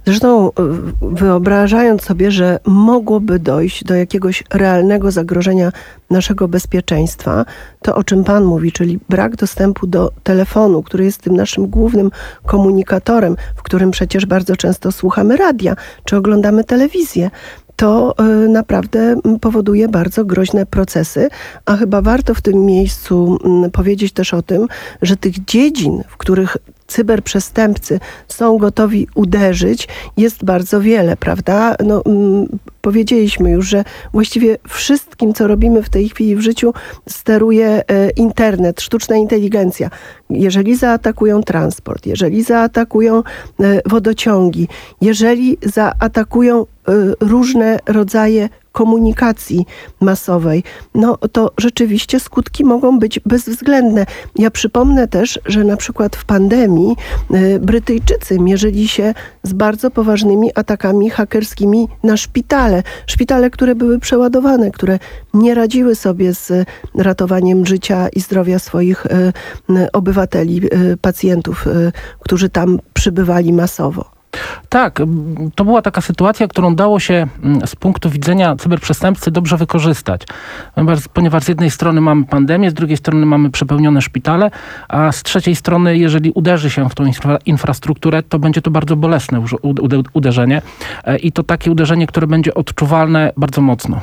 Zresztą wyobrażając sobie, że mogłoby dojść do jakiegoś realnego zagrożenia naszego bezpieczeństwa, to o czym pan mówi, czyli brak dostępu do telefonu, który jest tym naszym głównym komunikatorem, w którym przecież bardzo często słuchamy radia, czy oglądamy telewizję, to y, naprawdę powoduje bardzo groźne procesy, a chyba warto w tym miejscu y, powiedzieć też o tym, że tych dziedzin, w których cyberprzestępcy są gotowi uderzyć, jest bardzo wiele, prawda? No, mm, powiedzieliśmy już, że właściwie wszystkim, co robimy w tej chwili w życiu, steruje e, internet, sztuczna inteligencja. Jeżeli zaatakują transport, jeżeli zaatakują e, wodociągi, jeżeli zaatakują e, różne rodzaje komunikacji masowej, no to rzeczywiście skutki mogą być bezwzględne. Ja przypomnę też, że na przykład w pandemii y, Brytyjczycy mierzyli się z bardzo poważnymi atakami hakerskimi na szpitale. Szpitale, które były przeładowane, które nie radziły sobie z ratowaniem życia i zdrowia swoich y, y, obywateli, y, pacjentów, y, którzy tam przybywali masowo. Tak, to była taka sytuacja, którą dało się z punktu widzenia cyberprzestępcy dobrze wykorzystać. Ponieważ z jednej strony mamy pandemię, z drugiej strony mamy przepełnione szpitale, a z trzeciej strony, jeżeli uderzy się w tą infra- infrastrukturę, to będzie to bardzo bolesne uderzenie i to takie uderzenie, które będzie odczuwalne bardzo mocno.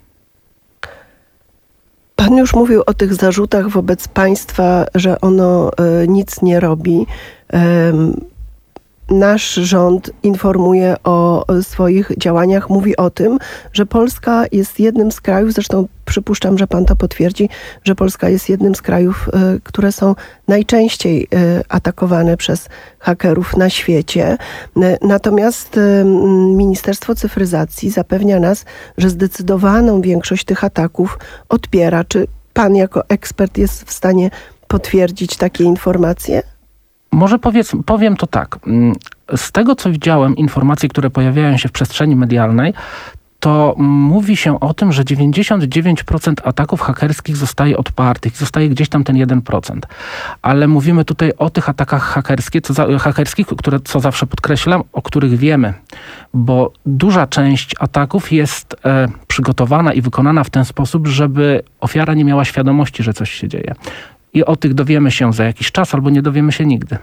Pan już mówił o tych zarzutach wobec państwa, że ono y, nic nie robi. Y, Nasz rząd informuje o swoich działaniach, mówi o tym, że Polska jest jednym z krajów, zresztą przypuszczam, że pan to potwierdzi, że Polska jest jednym z krajów, y, które są najczęściej y, atakowane przez hakerów na świecie. Y, natomiast y, Ministerstwo Cyfryzacji zapewnia nas, że zdecydowaną większość tych ataków odpiera. Czy pan jako ekspert jest w stanie potwierdzić takie informacje? Może powiedz, powiem to tak. Z tego, co widziałem, informacje, które pojawiają się w przestrzeni medialnej, to mówi się o tym, że dziewięćdziesiąt dziewięć procent ataków hakerskich zostaje odpartych, zostaje gdzieś tam ten jeden procent. Ale mówimy tutaj o tych atakach hakerskie, co za, hakerskich, które, co zawsze podkreślam, o których wiemy. Bo duża część ataków jest e, przygotowana i wykonana w ten sposób, żeby ofiara nie miała świadomości, że coś się dzieje. I o tych dowiemy się za jakiś czas, albo nie dowiemy się nigdy.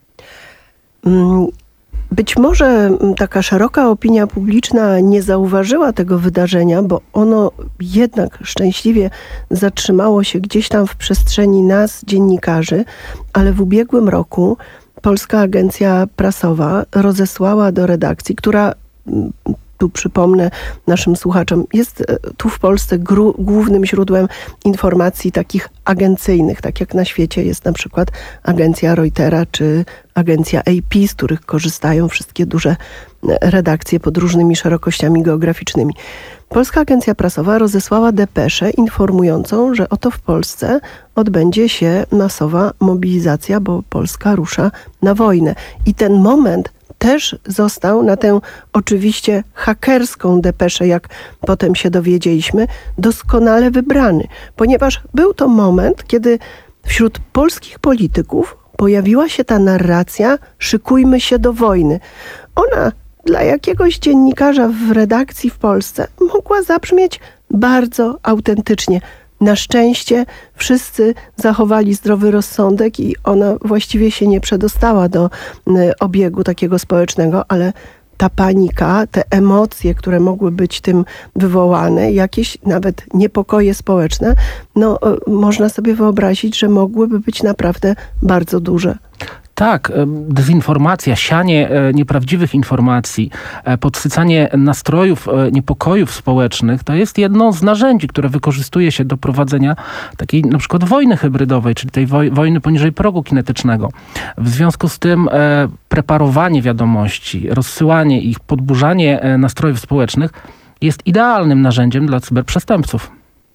Być może taka szeroka opinia publiczna nie zauważyła tego wydarzenia, bo ono jednak szczęśliwie zatrzymało się gdzieś tam w przestrzeni nas, dziennikarzy, ale w ubiegłym roku Polska Agencja Prasowa rozesłała do redakcji, która, tu przypomnę naszym słuchaczom, jest tu w Polsce gru, głównym źródłem informacji takich agencyjnych, tak jak na świecie jest na przykład agencja Reutera czy agencja A P, z których korzystają wszystkie duże redakcje pod różnymi szerokościami geograficznymi. Polska Agencja Prasowa rozesłała depeszę informującą, że oto w Polsce odbędzie się masowa mobilizacja, bo Polska rusza na wojnę. I ten moment też został na tę oczywiście hakerską depeszę, jak potem się dowiedzieliśmy, doskonale wybrany. Ponieważ był to moment, kiedy wśród polskich polityków pojawiła się ta narracja szykujmy się do wojny. Ona dla jakiegoś dziennikarza w redakcji w Polsce mogła zabrzmieć bardzo autentycznie. Na szczęście wszyscy zachowali zdrowy rozsądek i ona właściwie się nie przedostała do obiegu takiego społecznego, ale ta panika, te emocje, które mogły być tym wywołane, jakieś nawet niepokoje społeczne, no można sobie wyobrazić, że mogłyby być naprawdę bardzo duże. Tak, dezinformacja, sianie nieprawdziwych informacji, podsycanie nastrojów, niepokojów społecznych to jest jedno z narzędzi, które wykorzystuje się do prowadzenia takiej na przykład wojny hybrydowej, czyli tej woj- wojny poniżej progu kinetycznego. W związku z tym e, preparowanie wiadomości, rozsyłanie ich, podburzanie e, nastrojów społecznych jest idealnym narzędziem dla cyberprzestępców.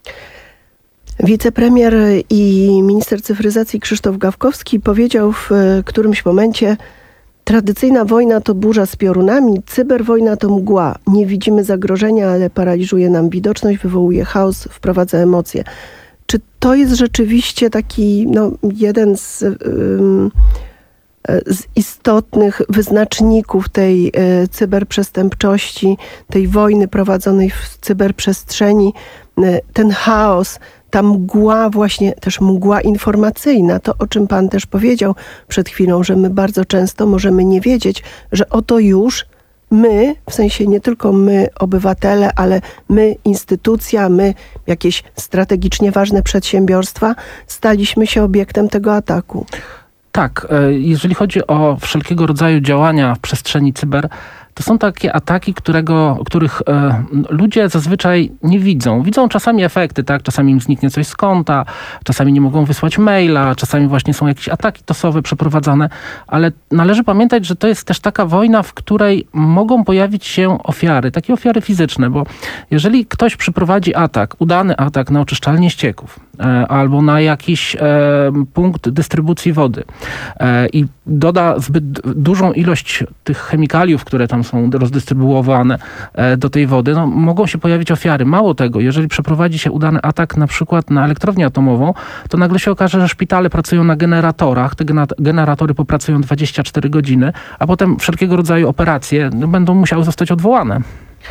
Wicepremier i minister cyfryzacji Krzysztof Gawkowski powiedział w którymś momencie: tradycyjna wojna to burza z piorunami, cyberwojna to mgła. Nie widzimy zagrożenia, ale paraliżuje nam widoczność, wywołuje chaos, wprowadza emocje. Czy to jest rzeczywiście taki no, jeden z um, z istotnych wyznaczników tej cyberprzestępczości, tej wojny prowadzonej w cyberprzestrzeni, ten chaos, ta mgła właśnie, też mgła informacyjna, to o czym pan też powiedział przed chwilą, że my bardzo często możemy nie wiedzieć, że oto już my, w sensie nie tylko my, obywatele, ale my, instytucja, my, jakieś strategicznie ważne przedsiębiorstwa, staliśmy się obiektem tego ataku. Tak, jeżeli chodzi o wszelkiego rodzaju działania w przestrzeni cyber, to są takie ataki, którego, których e, ludzie zazwyczaj nie widzą. Widzą czasami efekty, tak? Czasami im zniknie coś z konta, czasami nie mogą wysłać maila, czasami właśnie są jakieś ataki tosowe przeprowadzane, ale należy pamiętać, że to jest też taka wojna, w której mogą pojawić się ofiary, takie ofiary fizyczne, bo jeżeli ktoś przeprowadzi atak, udany atak na oczyszczalnię ścieków e, albo na jakiś e, punkt dystrybucji wody e, i doda zbyt dużą ilość tych chemikaliów, które tam są rozdystrybuowane do tej wody, no, mogą się pojawić ofiary. Mało tego, jeżeli przeprowadzi się udany atak na przykład na elektrownię atomową, to nagle się okaże, że szpitale pracują na generatorach, te generatory popracują dwadzieścia cztery godziny, a potem wszelkiego rodzaju operacje będą musiały zostać odwołane.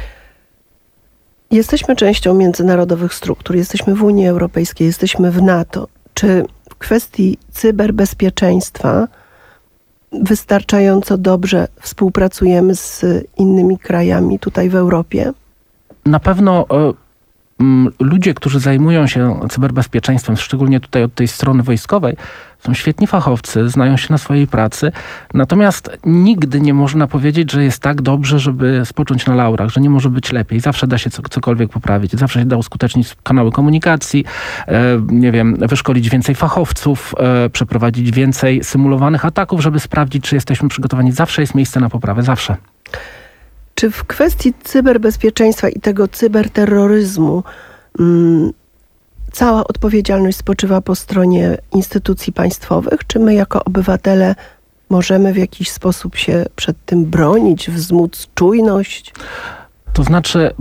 Jesteśmy częścią międzynarodowych struktur, jesteśmy w Unii Europejskiej, jesteśmy w NATO. Czy w kwestii cyberbezpieczeństwa wystarczająco dobrze współpracujemy z innymi krajami tutaj w Europie? Na pewno y, y, ludzie, którzy zajmują się cyberbezpieczeństwem, szczególnie tutaj od tej strony wojskowej, są świetni fachowcy, znają się na swojej pracy, natomiast nigdy nie można powiedzieć, że jest tak dobrze, żeby spocząć na laurach, że nie może być lepiej. Zawsze da się co, cokolwiek poprawić, zawsze się da uskutecznić kanały komunikacji, e, nie wiem, wyszkolić więcej fachowców, e, przeprowadzić więcej symulowanych ataków, żeby sprawdzić, czy jesteśmy przygotowani. Zawsze jest miejsce na poprawę, zawsze. Czy w kwestii cyberbezpieczeństwa i tego cyberterroryzmu mm, cała odpowiedzialność spoczywa po stronie instytucji państwowych? Czy my jako obywatele możemy w jakiś sposób się przed tym bronić, wzmóc czujność? To znaczy,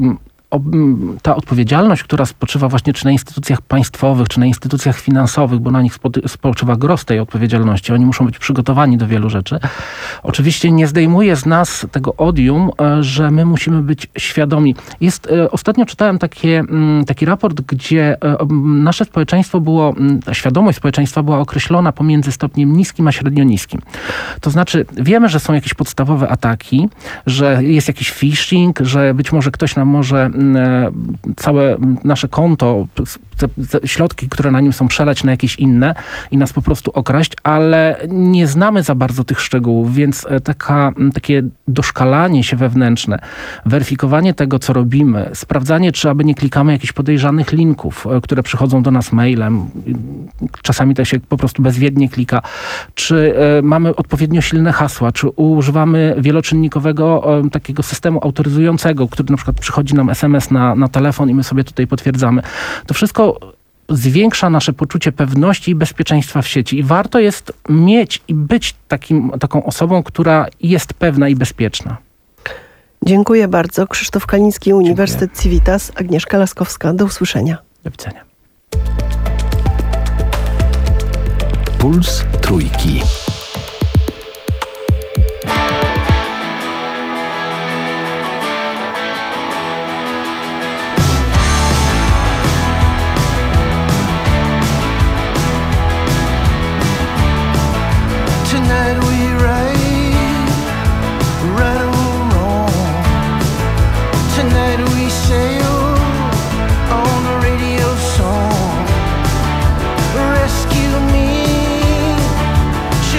ta odpowiedzialność, która spoczywa właśnie czy na instytucjach państwowych, czy na instytucjach finansowych, bo na nich spoczywa gros tej odpowiedzialności. Oni muszą być przygotowani do wielu rzeczy. Oczywiście nie zdejmuje z nas tego odium, że my musimy być świadomi. Jest, ostatnio czytałem takie, taki raport, gdzie nasze społeczeństwo było, świadomość społeczeństwa była określona pomiędzy stopniem niskim a średnio niskim. To znaczy, wiemy, że są jakieś podstawowe ataki, że jest jakiś phishing, że być może ktoś nam może całe nasze konto, te środki, które na nim są, przelać na jakieś inne i nas po prostu okraść, ale nie znamy za bardzo tych szczegółów, więc taka, takie doszkalanie się wewnętrzne, weryfikowanie tego, co robimy, sprawdzanie, czy aby nie klikamy jakichś podejrzanych linków, które przychodzą do nas mailem, czasami to się po prostu bezwiednie klika, czy mamy odpowiednio silne hasła, czy używamy wieloczynnikowego takiego systemu autoryzującego, który na przykład przychodzi nam es em es na, na telefon i my sobie tutaj potwierdzamy. To wszystko zwiększa nasze poczucie pewności i bezpieczeństwa w sieci. I warto jest mieć i być takim, taką osobą, która jest pewna i bezpieczna. Dziękuję bardzo. Krzysztof Kaliński, Uniwersytet Civitas, Agnieszka Laskowska. Do usłyszenia. Do widzenia. Puls Trójki. Rescue me,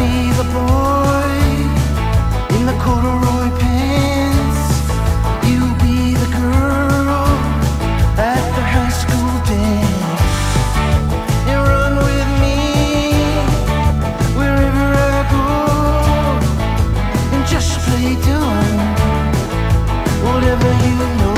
be the boy in the corduroy pants. You'll be the girl at the high school dance. And run with me wherever I go, and just play dumb, whatever you know.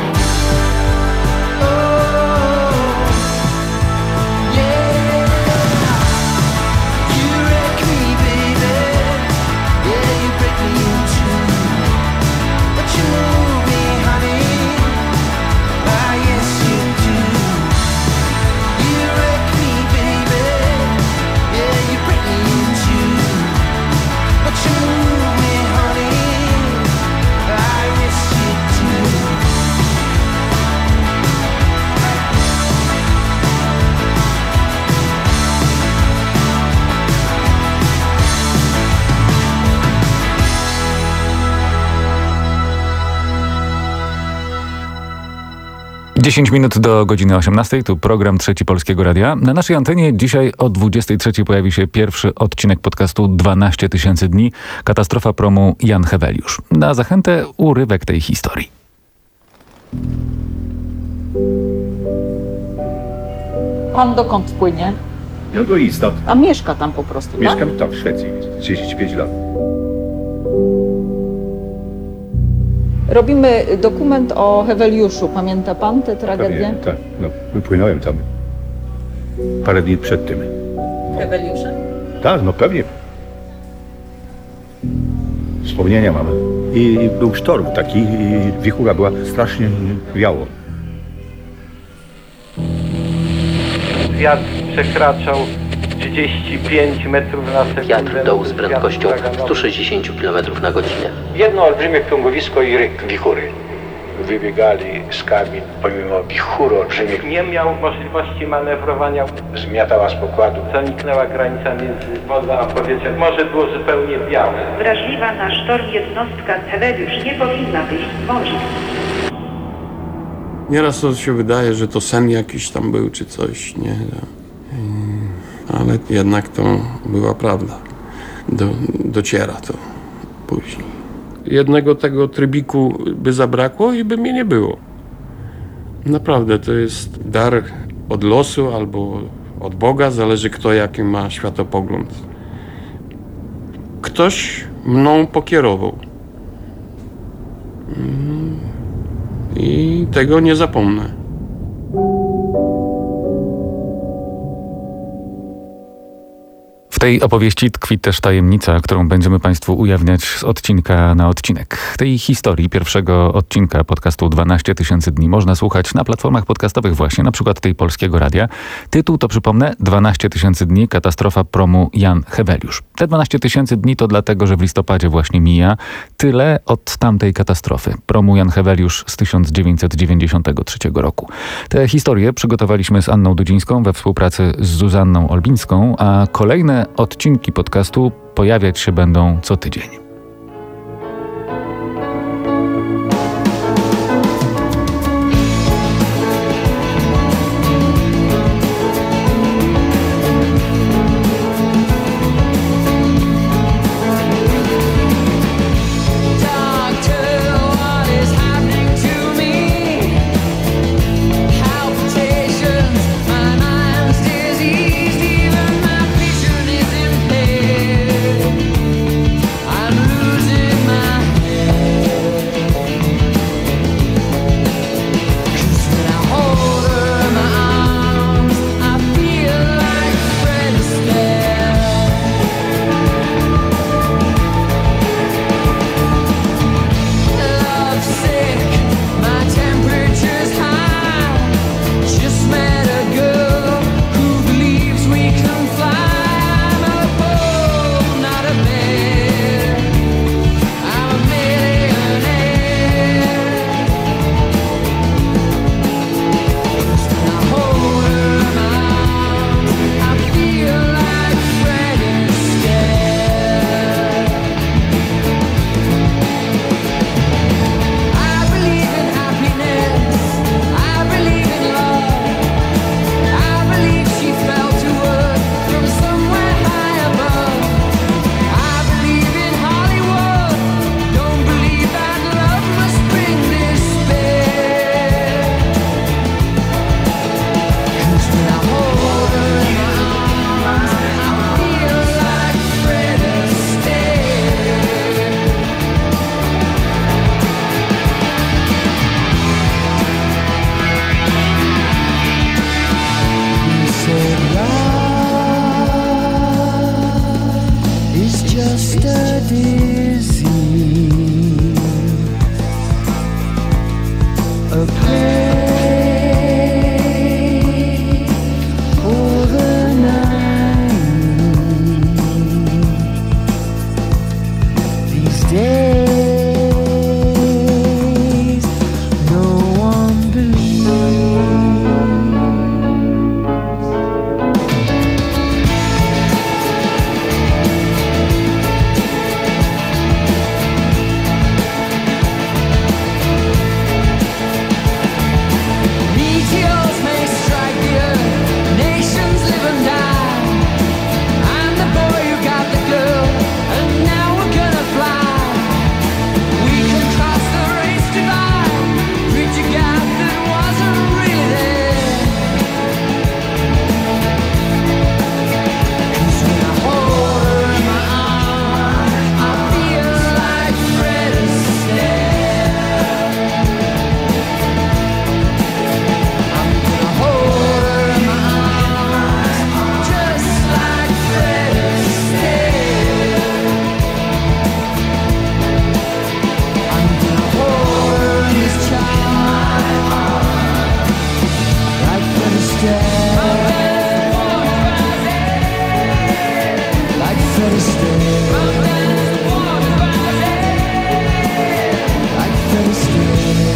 dziesięć minut do godziny osiemnastej, tu program Trzeci Polskiego Radia. Na naszej antenie dzisiaj o dwudziestej trzeciej pojawi się pierwszy odcinek podcastu dwanaście tysięcy dni. Katastrofa promu Jan Heweliusz. Na zachętę urywek tej historii. Pan dokąd płynie? Ja do Istat. A mieszka tam po prostu, Mieszkam tak? tam w Szwecji, trzydzieści pięć lat. Robimy dokument o Heweliuszu. Pamięta pan tę tragedię? Pewnie, tak, no, wypłynąłem tam parę dni przed tym. Heweliuszem? Tak, no pewnie. Wspomnienia mamy. I, I był sztorm taki, i wichura była, strasznie wiało. Wiatr przekraczał trzydzieści pięć metrów na sekundę. Wiatr dął z prędkością sto sześćdziesiąt kilometrów na godzinę. Jedno olbrzymie krągowisko i ryk wichury. Wybiegali z kabin pomimo wichury olbrzymiej. Nie miał możliwości manewrowania. Zmiatała z pokładu. Zaniknęła granica między wodą a powietrzem. Morze było zupełnie białe. Wrażliwa na sztorm jednostka Heweliusz nie powinna wyjść z morza. Nieraz to się wydaje, że to sen jakiś tam był, czy coś, nie? Ale jednak to była prawda. Do, dociera to później. Jednego tego trybiku by zabrakło i by mnie nie było. Naprawdę, to jest dar od losu albo od Boga, zależy kto jaki ma światopogląd. Ktoś mną pokierował. I tego nie zapomnę. W tej opowieści tkwi też tajemnica, którą będziemy Państwu ujawniać z odcinka na odcinek. Tej historii pierwszego odcinka podcastu dwanaście tysięcy dni można słuchać na platformach podcastowych właśnie, na przykład tej Polskiego Radia. Tytuł to, przypomnę, dwanaście tysięcy dni, katastrofa promu Jan Heweliusz. Te dwanaście tysięcy dni to dlatego, że w listopadzie właśnie mija tyle od tamtej katastrofy. Promu Jan Heweliusz z tysiąc dziewięćset dziewięćdziesiątego trzeciego roku. Tę historię przygotowaliśmy z Anną Dudzińską we współpracy z Zuzanną Olbińską, a kolejne odcinki podcastu pojawiać się będą co tydzień. I just a disease, a play for the night. These days, no one believes. Meteors may strike the earth, nations live and die. I'm the boy who got the girl, and now we're gonna fly. We can cross the race divide, reach a gap that wasn't really there. 'Cause when I hold her in my arms, I feel like Fred Astaire. I'm gonna hold her in my arms, just like Fred Astaire. I'm gonna hold her in this child, like Fred Astaire. Like Fred Astaire. Like Fred Astaire.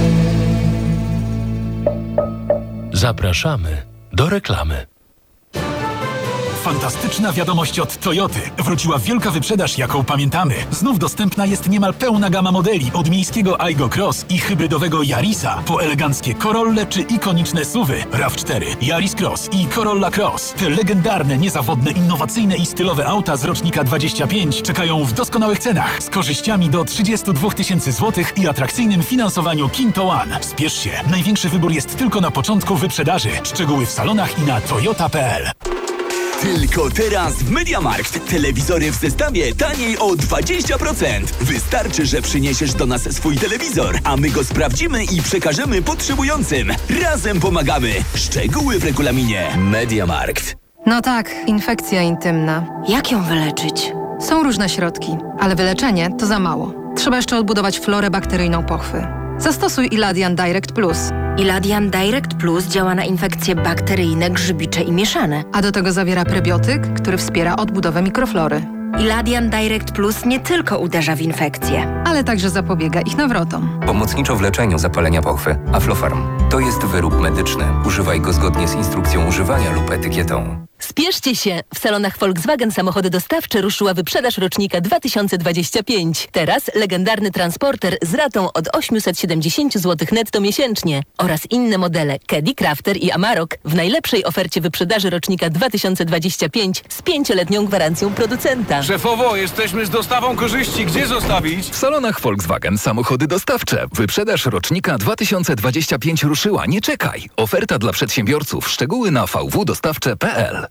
Zapraszamy do reklamy. Fantastyczna wiadomość od Toyoty. Wróciła wielka wyprzedaż, jaką pamiętamy. Znów dostępna jest niemal pełna gama modeli, od miejskiego Aygo Cross i hybrydowego Yarisa, po eleganckie Corolle czy ikoniczne S U V-y RAV cztery, Yaris Cross i Corolla Cross. Te legendarne, niezawodne, innowacyjne i stylowe auta z rocznika dwadzieścia pięć czekają w doskonałych cenach, z korzyściami do trzydzieści dwa tysięcy złotych i atrakcyjnym finansowaniu Kinto One. Spiesz się, największy wybór jest tylko na początku wyprzedaży. Szczegóły w salonach i na toyota kropka p l. Tylko teraz w MediaMarkt. Telewizory w zestawie taniej o dwadzieścia procent. Wystarczy, że przyniesiesz do nas swój telewizor, a my go sprawdzimy i przekażemy potrzebującym. Razem pomagamy. Szczegóły w regulaminie. MediaMarkt. No tak, infekcja intymna. Jak ją wyleczyć? Są różne środki, ale wyleczenie to za mało. Trzeba jeszcze odbudować florę bakteryjną pochwy. Zastosuj Iladian Direct Plus. Iladian Direct Plus działa na infekcje bakteryjne, grzybicze i mieszane. A do tego zawiera prebiotyk, który wspiera odbudowę mikroflory. Iladian Direct Plus nie tylko uderza w infekcje, ale także zapobiega ich nawrotom. Pomocniczo w leczeniu zapalenia pochwy. Aflofarm. To jest wyrób medyczny. Używaj go zgodnie z instrukcją używania lub etykietą. Spieszcie się! W salonach Volkswagen Samochody Dostawcze ruszyła wyprzedaż rocznika dwa tysiące dwadzieścia pięć. Teraz legendarny transporter z ratą od osiemset siedemdziesiąt złotych netto miesięcznie oraz inne modele Caddy, Crafter i Amarok w najlepszej ofercie wyprzedaży rocznika dwa tysiące dwadzieścia pięć z pięcioletnią gwarancją producenta. Szefowo, jesteśmy z dostawą korzyści. Gdzie zostawić? W salonach Volkswagen Samochody Dostawcze. Wyprzedaż rocznika dwa tysiące dwadzieścia pięć ruszyła. Nie czekaj. Oferta dla przedsiębiorców. Szczegóły na v w dostawcze kropka p l.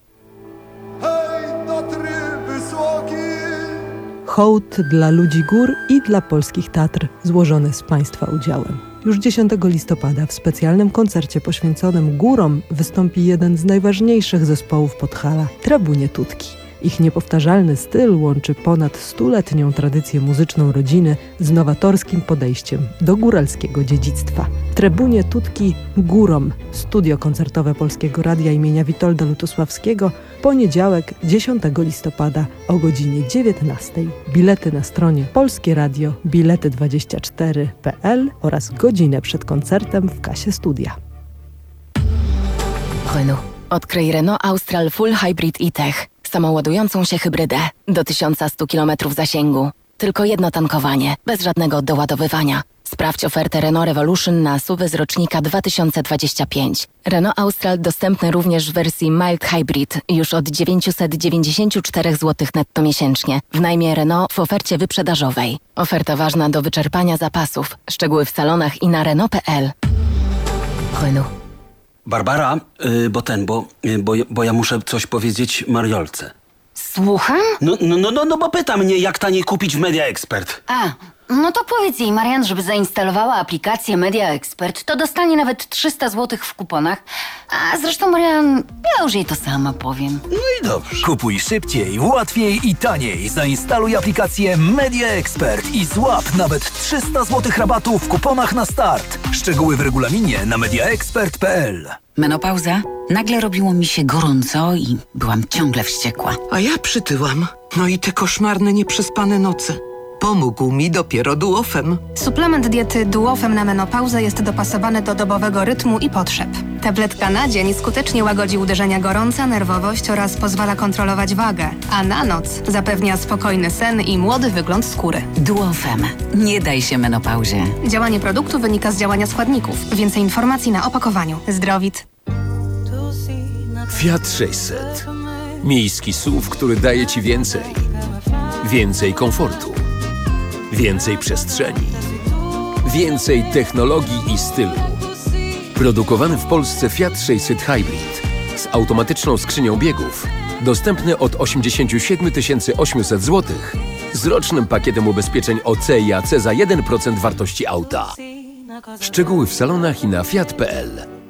Hołd dla ludzi gór i dla polskich Tatr, złożony z Państwa udziałem. Już dziesiątego listopada w specjalnym koncercie poświęconym górom wystąpi jeden z najważniejszych zespołów Podhala – Trabunie Tutki. Ich niepowtarzalny styl łączy ponad stuletnią tradycję muzyczną rodziny z nowatorskim podejściem do góralskiego dziedzictwa. Trabunie Tutki górom. Studio koncertowe Polskiego Radia imienia Witolda Lutosławskiego. Poniedziałek, dziesiątego listopada o godzinie dziewiętnastej. Bilety na stronie Polskie Radio bilety dwadzieścia cztery kropka p l oraz godzinę przed koncertem w kasie studia. Renault. Odkryj Renault Austral Full Hybrid e-Tech. Samoładującą się hybrydę do tysiąc sto kilometrów zasięgu. Tylko jedno tankowanie, bez żadnego doładowywania. Sprawdź ofertę Renault Revolution na S U V z rocznika dwa tysiące dwadzieścia pięć. Renault Austral dostępny również w wersji Mild Hybrid już od dziewięćset dziewięćdziesiąt cztery złotych netto miesięcznie. W najmie Renault w ofercie wyprzedażowej. Oferta ważna do wyczerpania zapasów. Szczegóły w salonach i na Renault kropka p l. Renault. Barbara, yy, bo ten, bo, yy, bo, bo ja muszę coś powiedzieć Mariolce. Słucham? No, no, no, no, no bo pyta mnie, jak taniej kupić w Media Expert. A, No to powiedz jej, Marian, żeby zainstalowała aplikację Media Expert, to dostanie nawet trzysta złotych w kuponach. A zresztą, Marian, ja już jej to sama powiem. No i dobrze. Kupuj szybciej, łatwiej i taniej. Zainstaluj aplikację Media Expert i złap nawet trzysta złotych rabatu w kuponach na start. Szczegóły w regulaminie na mediaexpert kropka p l. Menopauza? Nagle robiło mi się gorąco i byłam ciągle wściekła. A ja przytyłam. No i te koszmarne, nieprzespane noce. Pomógł mi dopiero Duofem. Suplement diety Duofem na menopauzę jest dopasowany do dobowego rytmu i potrzeb. Tabletka na dzień skutecznie łagodzi uderzenia gorąca, nerwowość oraz pozwala kontrolować wagę, a na noc zapewnia spokojny sen i młody wygląd skóry. Duofem. Nie daj się menopauzie. Działanie produktu wynika z działania składników. Więcej informacji na opakowaniu. Zdrowit. Fiat sześćset. Miejski S U V, który daje Ci więcej. Więcej komfortu. Więcej przestrzeni. Więcej technologii i stylu. Produkowany w Polsce Fiat sześćset Hybrid z automatyczną skrzynią biegów. Dostępny od osiemdziesiąt siedem tysięcy osiemset złotych z rocznym pakietem ubezpieczeń O C i A C za jeden procent wartości auta. Szczegóły w salonach i na fiat kropka p l.